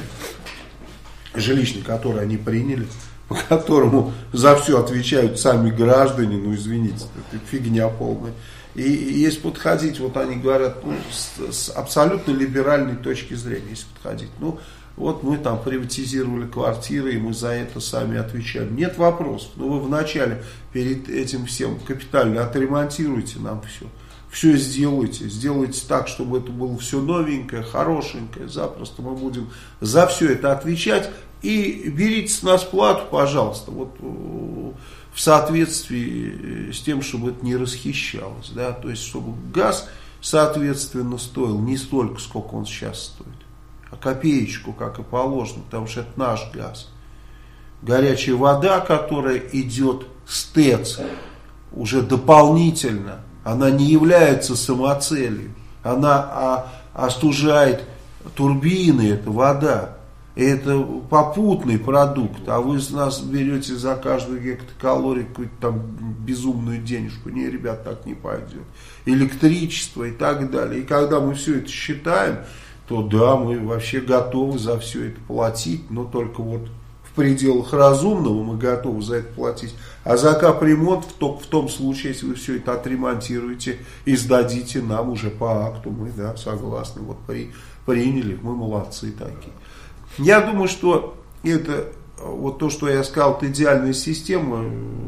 жилищный, который они приняли, по которому за все отвечают сами граждане, ну извините, это фигня полная. И, и если подходить, вот они говорят, ну, с, с абсолютно либеральной точки зрения, если подходить, ну вот мы там приватизировали квартиры, и мы за это сами отвечаем. Нет вопросов, но вы вначале перед этим всем капитально отремонтируйте нам все. Все сделайте, сделайте так, чтобы это было все новенькое, хорошенькое, запросто мы будем за все это отвечать. И берите с нас плату, пожалуйста, вот в соответствии с тем, чтобы это не расхищалось, да, то есть чтобы газ, соответственно, стоил не столько, сколько он сейчас стоит, а копеечку, как и положено, потому что это наш газ. Горячая вода, которая идет с ТЭЦ, уже дополнительно, она не является самоцелью, она остужает турбины, это вода. Это попутный продукт, а вы с нас берете за каждую гектокалорию какую-то там безумную денежку. Не, ребят, так не пойдет. Электричество и так далее. И когда мы все это считаем, то да, мы вообще готовы за все это платить, но только вот в пределах разумного мы готовы за это платить. А за капремонт в том, в том случае, если вы все это отремонтируете и сдадите нам уже по акту, мы, да, согласны, вот при, приняли, мы молодцы такие. Я думаю, что это, вот то, что я сказал, это идеальная система,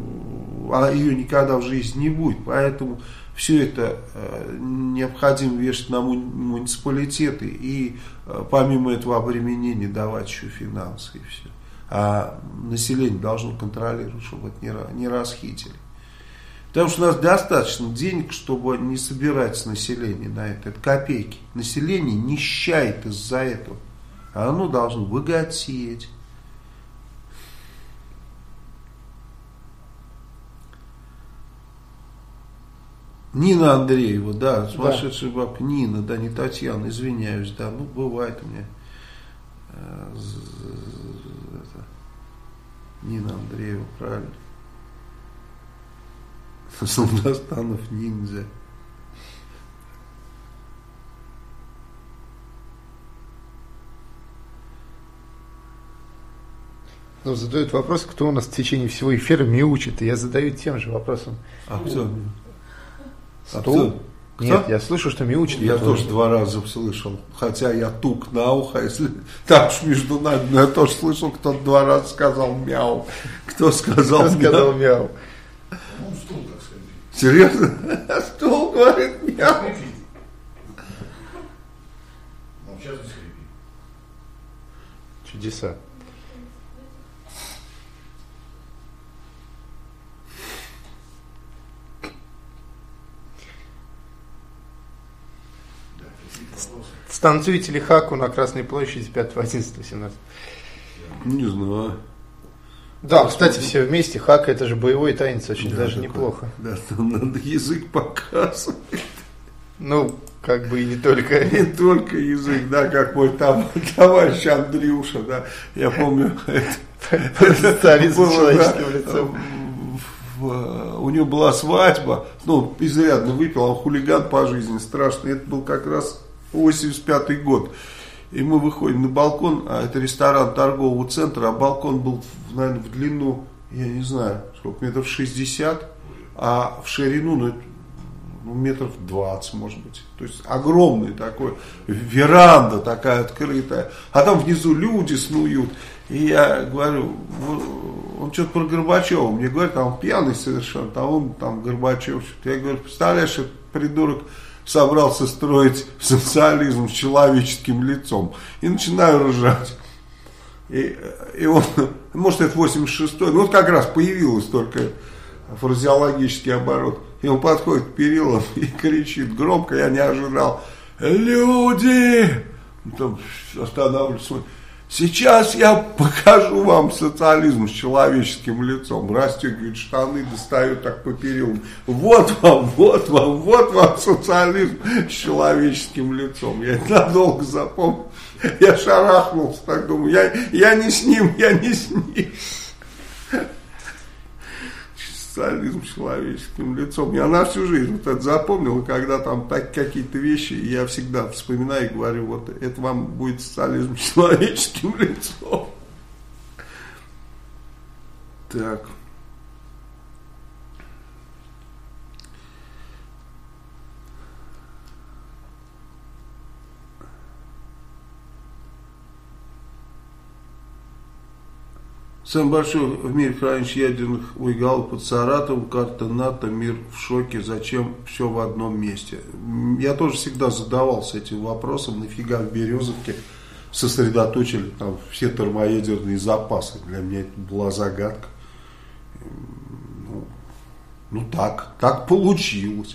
а ее никогда в жизни не будет, поэтому все это необходимо вешать на муниципалитеты и помимо этого обременения давать еще финансы и все. А население должно контролировать, чтобы это не расхитили. Потому что у нас достаточно денег, чтобы не собирать с населения на это, это копейки. Население нищает из-за этого. А оно должно богатеть. Нина Андреева, да, сумасшедшая бабка, Нина, да, не Татьяна, извиняюсь, да, ну бывает у меня э, это, Нина Андреева, правильно. Солдастанов ниндзя. Ну, задают вопрос, кто у нас в течение всего эфира мяучит, и я задаю тем же вопросом. А кто? А Стул? кто? Нет, Кто? я слышу, что мяучит. Я тоже два раза слышал, хотя я тук на ухо, если так уж между нами, но я тоже слышал, кто-то два раза сказал мяу. Кто сказал Кто мяу? сказал мяу? Ну, стул так скажи. Серьезно? Стул говорит мяу. Скрипит. Ну, сейчас не скрипит. Чудеса. Да, какие вопросы? Станцуете ли хаку на Красной площади пятого одиннадцатого семнадцатого? Не знаю. Да, кстати, все вместе. Хака — это же боевой танец, очень Да, даже такой. неплохо. Да, там надо язык показывать. Ну, как бы и не только. Не только язык, да, как мой там товарищ Андрюша, да. Я помню, Социализм было, с человеческим да, лицом. в- у него была свадьба, ну, изрядно выпил, он хулиган по жизни страшный. Это был как раз восемьдесят пятый год. И мы выходим на балкон, а это ресторан торгового центра, а балкон был, наверное, в длину, я не знаю, сколько, метров шестьдесят, а в ширину, ну, это, ну, метров двадцать, может быть. То есть огромный такой, веранда такая открытая, а там внизу люди снуют. И я говорю, он что-то про Горбачева мне говорит, а он пьяный совершенно, а он там Горбачев. Я говорю, представляешь, этот придурок собрался строить социализм с человеческим лицом. И начинаю ржать. И, и он, может, это восемьдесят шестой, ну вот как раз появилась только фразеологический оборот. И он подходит к перилам и кричит громко, я не ожидал: люди! Там останавливается. Сейчас я покажу вам социализм с человеческим лицом. Расстегивает штаны, достает так по перилам. Вот вам, вот вам, вот вам социализм с человеческим лицом. Я это надолго запомнил. Я шарахнулся, так думаю, я, я не с ним, я не с ним. Социализм с человеческим лицом. Я на всю жизнь вот это запомнил, и когда там так какие-то вещи, я всегда вспоминаю и говорю, вот это вам будет социализм с человеческим лицом. Так. Самое большое в мире хранилище ядерных боеголовок под Саратовом, карта НАТО, мир в шоке, зачем все в одном месте. Я тоже всегда задавался этим вопросом, нафига в Березовке сосредоточили там все термоядерные запасы. Для меня это была загадка. Ну, ну так, так получилось.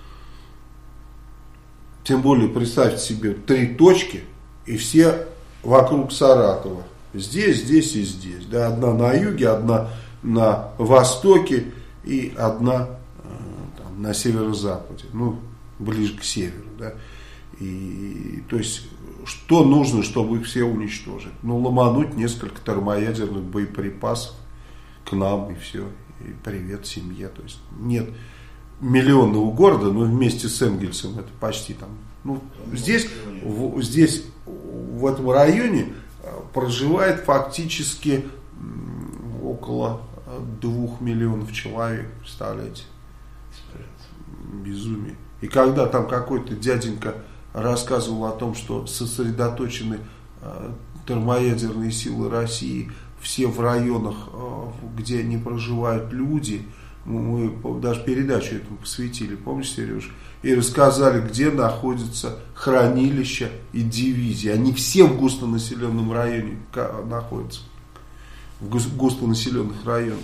Тем более, представьте себе, три точки и все вокруг Саратова. Здесь, здесь и здесь. Да, одна на юге, одна на востоке и одна э, там, на северо-западе. Ну, ближе к северу. Да. И, то есть, что нужно, чтобы их все уничтожить? Ну, ломануть несколько термоядерных боеприпасов к нам и все. И привет семье. То есть, нет миллионного города, но вместе с Энгельсом это почти там. Ну, здесь, в, здесь, в этом районе проживает фактически около двух миллионов человек, представляете? Безумие. И когда там какой-то дяденька рассказывал о том, что сосредоточены термоядерные силы России все в районах, где не проживают люди, мы даже передачу этому посвятили, помнишь, Сереж? И рассказали, где находятся хранилища и дивизии. Они все в густонаселенном районе находятся. В густонаселенных районах.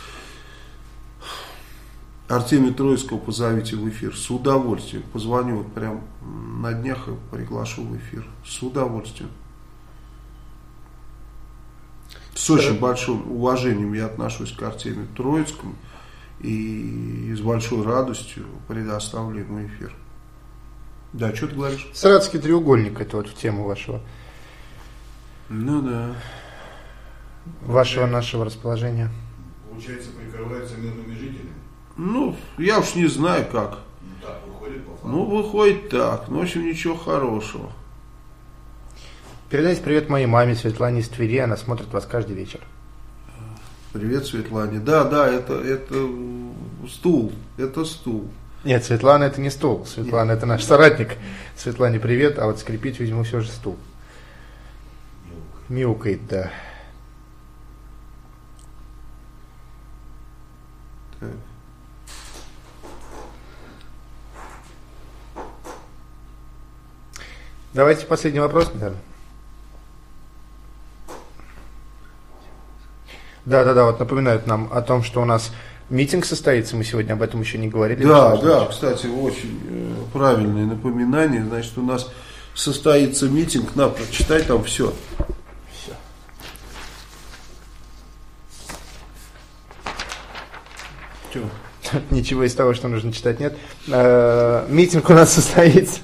Артемия Троицкого позовите в эфир. С удовольствием. Позвоню вот прям на днях и приглашу в эфир. С удовольствием. С очень большим уважением я отношусь к Артемию Троицкому. И с большой радостью предоставлю ему эфир. Да, что ты говоришь? Саратовский треугольник, это вот в тему вашего Ну да. Вашего, нашего расположения. Получается, прикрываются мирными жителями. Ну, я уж не знаю как. Ну так, выходит по факту. Ну, выходит так. Ну, в общем, ничего хорошего. Передайте привет моей маме Светлане из Твери, она смотрит вас каждый вечер. Привет, Светлане. Да, да, это, это стул. Это стул. Нет, Светлана это не стул. Светлана это наш соратник. Светлане привет, а вот скрипит, видимо, все же стул. Мяукает, да. Так. Давайте последний вопрос, наверное. Да, да, да, вот напоминают нам о том, что у нас митинг состоится, мы сегодня об этом еще не говорили. Да, да, кстати, очень э, правильное напоминание. Значит, у нас состоится митинг, на, прочитай там все. Все. Че? Ничего из того, что нужно читать, нет. Э, Митинг у нас состоится.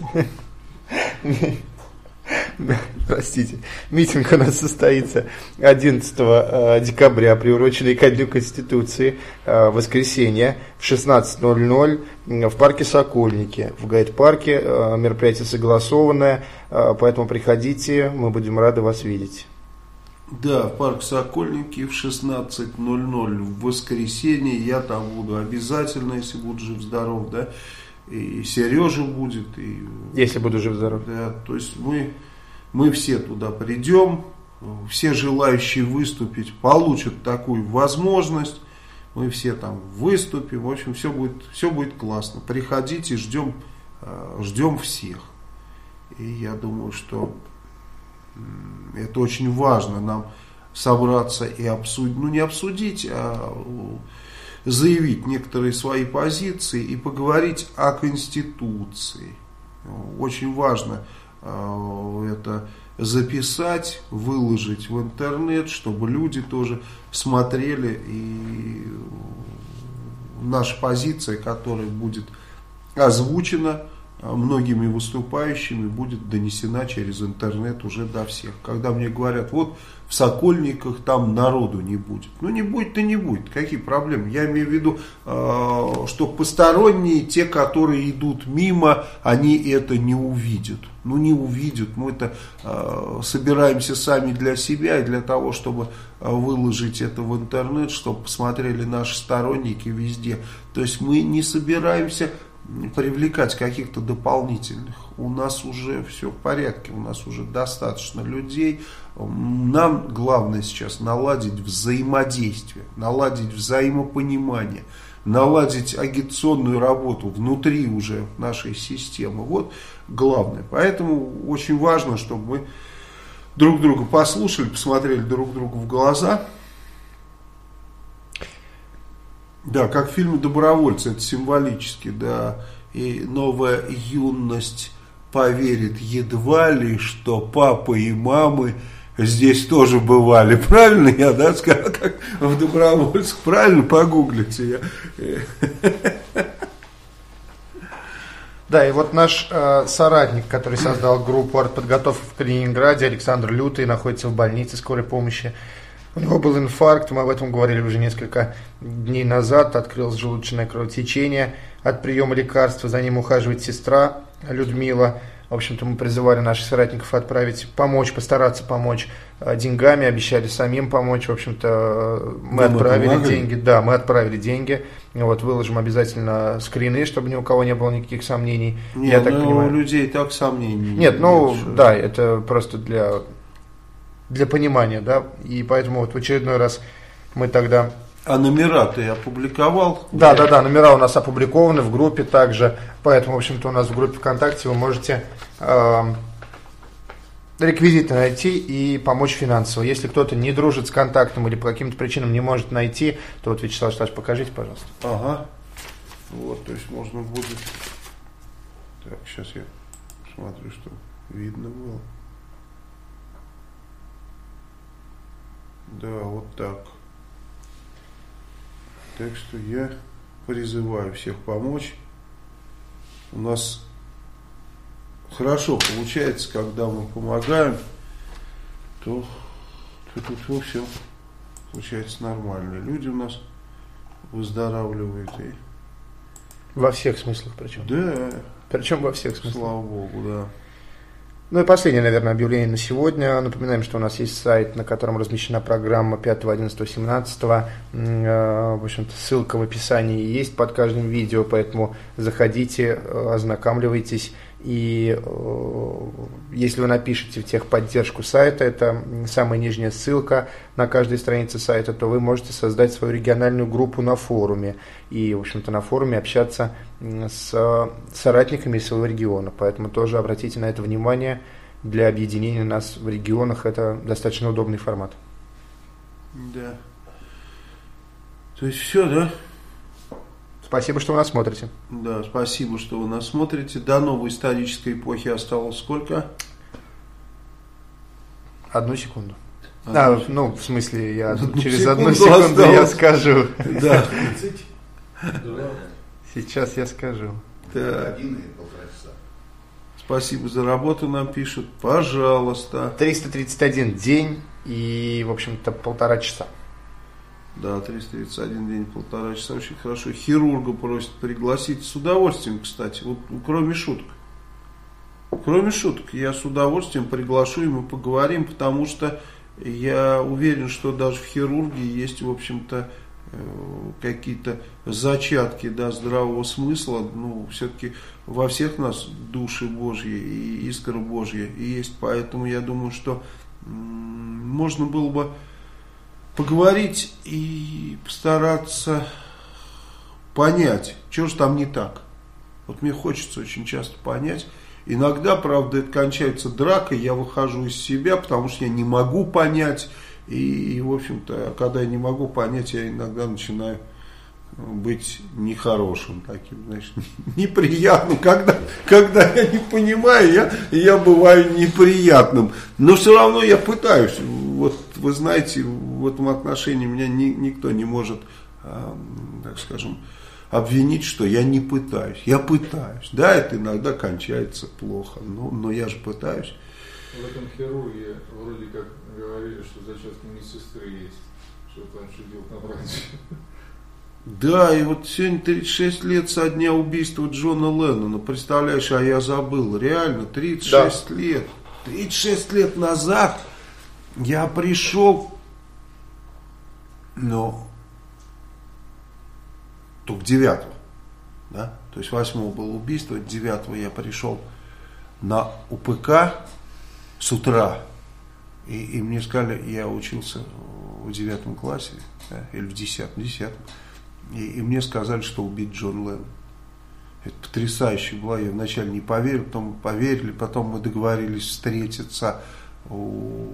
Простите. Митинг у нас состоится одиннадцатого декабря, приуроченный ко Дню Конституции, воскресенье в шестнадцать ноль ноль в парке Сокольники. В гайд-парке мероприятие согласованное, поэтому приходите, мы будем рады вас видеть. Да, в парк Сокольники в шестнадцать ноль ноль в воскресенье. Я там буду обязательно, если буду жив-здоров, да. И Сережа будет. И, если буду жив-здоров. Да, то есть мы, мы все туда придем. Все желающие выступить получат такую возможность. Мы все там выступим. В общем, все будет, все будет классно. Приходите, ждем, ждем всех. И я думаю, что это очень важно нам собраться и обсудить, ну не обсудить, а заявить некоторые свои позиции и поговорить о Конституции. Очень важно это записать, выложить в интернет, чтобы люди тоже смотрели, и наша позиция, которая будет озвучена многими выступающими, будет донесена через интернет уже до всех. Когда мне говорят, вот в Сокольниках там народу не будет. Ну не будет, то не будет. Какие проблемы? Я имею в виду, что посторонние, те, которые идут мимо, они это не увидят. Ну не увидят. Мы это собираемся сами для себя и для того, чтобы выложить это в интернет, чтобы посмотрели наши сторонники везде. То есть мы не собираемся привлекать каких-то дополнительных. У нас уже все в порядке, у нас уже достаточно людей. Нам главное сейчас наладить взаимодействие, наладить взаимопонимание, наладить агитационную работу внутри уже нашей системы. Вот главное. Поэтому очень важно, чтобы мы друг друга послушали, посмотрели друг другу в глаза. Да, как в фильме «Добровольцы», это символически, да, и новая юность поверит едва ли, что папы и мамы здесь тоже бывали. Правильно я, да, сказал, как в «Добровольцах», правильно, погуглите. Да, и вот наш э, соратник, который создал группу артподготовки в Калининграде, Александр Лютый, находится в больнице скорой помощи. У него был инфаркт, мы об этом говорили уже несколько дней назад, открылось желудочное кровотечение от приема лекарства, за ним ухаживает сестра Людмила. В общем-то, мы призывали наших соратников отправить, помочь, постараться помочь деньгами, обещали самим помочь. В общем-то, мы да, отправили мы деньги. Да, мы отправили деньги. Вот, выложим обязательно скрины, чтобы ни у кого не было никаких сомнений. Нет, я так понимаю. У людей так сомнений. Нет, ну, нет, да, это просто для... для понимания, да, и поэтому вот в очередной раз мы тогда... А номера ты опубликовал? Да, да, да, номера у нас опубликованы в группе также, поэтому, в общем-то, у нас в группе ВКонтакте вы можете э, реквизиты найти и помочь финансово. Если кто-то не дружит с контактом или по каким-то причинам не может найти, то вот, Вячеслав Вячеславович, покажите, пожалуйста. Ага, вот, то есть можно будет... Так, сейчас я смотрю, что видно было. Да, вот так. Так что я призываю всех помочь. У нас хорошо получается, когда мы помогаем. то тут все случается нормально. Люди у нас выздоравливают. И... Во всех смыслах причем. Да. Причем во всех смыслах. Слава Богу, да. Ну и последнее, наверное, объявление на сегодня. Напоминаем, что у нас есть сайт, на котором размещена программа пятого, одиннадцатого, семнадцатого. В общем-то, ссылка в описании есть под каждым видео, поэтому заходите, ознакомливайтесь. И если вы напишете в техподдержку сайта, это самая нижняя ссылка на каждой странице сайта, то вы можете создать свою региональную группу на форуме. И, в общем-то, на форуме общаться с соратниками из своего региона. Поэтому тоже обратите на это внимание. Для объединения нас в регионах это достаточно удобный формат. Да. То есть все, да? Спасибо, что вы нас смотрите. Да, спасибо, что вы нас смотрите. До новой исторической эпохи осталось сколько? Одну секунду. Одну а, секунду. Ну, в смысле, я Одну через секунду одну секунду осталось. я скажу. Да. Сейчас я скажу. Так. Один и полтора часа. Спасибо за работу, нам пишут. Пожалуйста. триста тридцать один день и, в общем-то, полтора часа. Да, триста тридцать один день, полтора часа, очень хорошо. Хирурга просят пригласить с удовольствием, кстати, вот кроме шуток. Кроме шуток, я с удовольствием приглашу, и мы поговорим, потому что я уверен, что даже в хирургии есть, в общем-то, какие-то зачатки, да, здравого смысла. Ну, все-таки во всех нас души Божьи и искра Божья есть, поэтому я думаю, что м- можно было бы поговорить и постараться понять, что же там не так. Вот мне хочется очень часто понять. Иногда, правда, это кончается дракой, я выхожу из себя, потому что я не могу понять. И, и в общем-то, когда я не могу понять, я иногда начинаю быть нехорошим таким, знаешь, неприятным. Когда, когда я не понимаю, я, я бываю неприятным. Но все равно я пытаюсь. Вот вы знаете, в этом отношении меня ни, никто не может, э, так скажем, обвинить, что я не пытаюсь. Я пытаюсь. Да, это иногда кончается плохо, но, но я же пытаюсь. В этом хирургии вроде как говорили, что зачатки медсестры есть. Что там, что делать на враче. Да, и вот сегодня тридцать шесть лет со дня убийства Джона Леннона. Представляешь, а я забыл. Реально, тридцать шесть да. лет. тридцать шесть лет назад я пришел, ну, только девятого, да? То есть восьмого было убийство, девятого я пришел на УПК с утра. И, и мне сказали, я учился в девятом классе, да, или в десятом, десятом. И, и мне сказали, что убит Джон Леннон. Это потрясающе было. Я вначале не поверил, потом мы поверили, потом мы договорились встретиться у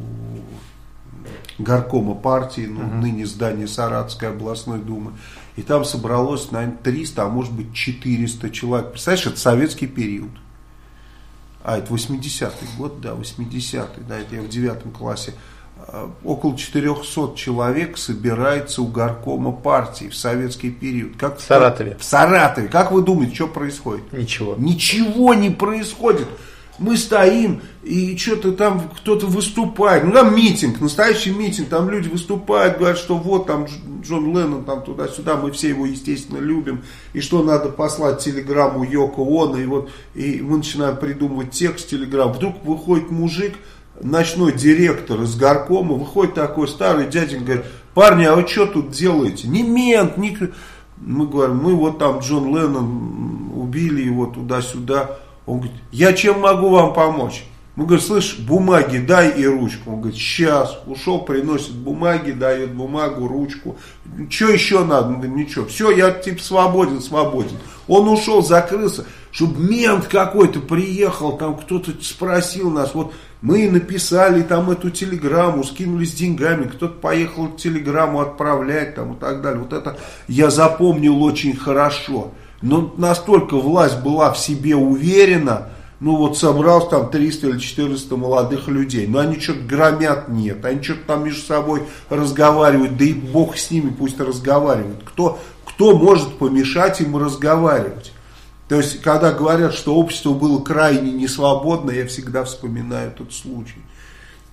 горкома партии, ну, uh-huh. ныне здание Саратовской областной думы. И там собралось, наверное, триста, а может быть четыреста человек. Представляешь, это советский период. А, это восьмидесятый год, да, восьмидесятый, да, это я в девятом классе. Около четырехсот человек собирается у горкома партии в советский период. Как в Саратове. В Саратове. Как вы думаете, что происходит? Ничего. Ничего не происходит. Мы стоим, и что-то там кто-то выступает. Ну, там митинг, настоящий митинг. Там люди выступают, говорят, что вот там Джон Леннон, там туда-сюда. Мы все его, естественно, любим. И что надо послать телеграмму Йоко Оно. И вот и мы начинаем придумывать текст телеграммы. Вдруг выходит мужик, ночной директор из горкома, выходит такой старый дяденька, говорит: парни, а вы что тут делаете? Ни мент, ни... Мы говорим, мы вот там Джон Леннон, убили его туда-сюда. Он говорит, я чем могу вам помочь? Мы говорим, слышь, бумаги дай и ручку. Он говорит, сейчас. Ушел, приносит бумаги, дает бумагу, ручку. Что еще надо? Мы говорим, ничего. Все, я типа свободен, свободен. Он ушел, закрылся. Чтобы мент какой-то приехал, там кто-то спросил нас. Вот мы написали там эту телеграмму, скинулись деньгами. Кто-то поехал телеграмму отправлять там и так далее. Вот это я запомнил очень хорошо. Но настолько власть была в себе уверена, ну вот собрался там триста или четыреста молодых людей, но они что-то громят, нет, они что-то там между собой разговаривают, да и бог с ними, пусть разговаривают. Кто, кто может помешать им разговаривать? То есть, когда говорят, что общество было крайне несвободно, я всегда вспоминаю этот случай.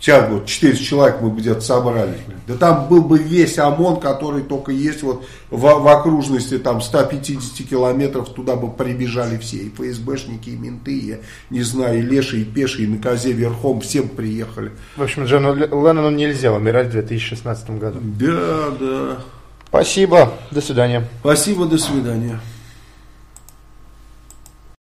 Сейчас вот четыреста человек мы бы где-то собрались. Да там был бы весь ОМОН, который только есть вот в, в окружности там ста пятидесяти километров, туда бы прибежали все. И ФСБшники, и менты, и, не знаю, и лешие, и пешие, и на козе верхом, все бы приехали. В общем, Джону Леннону нельзя умирать в две тысячи шестнадцатом году. Да, да. Спасибо, до свидания. Спасибо, до свидания.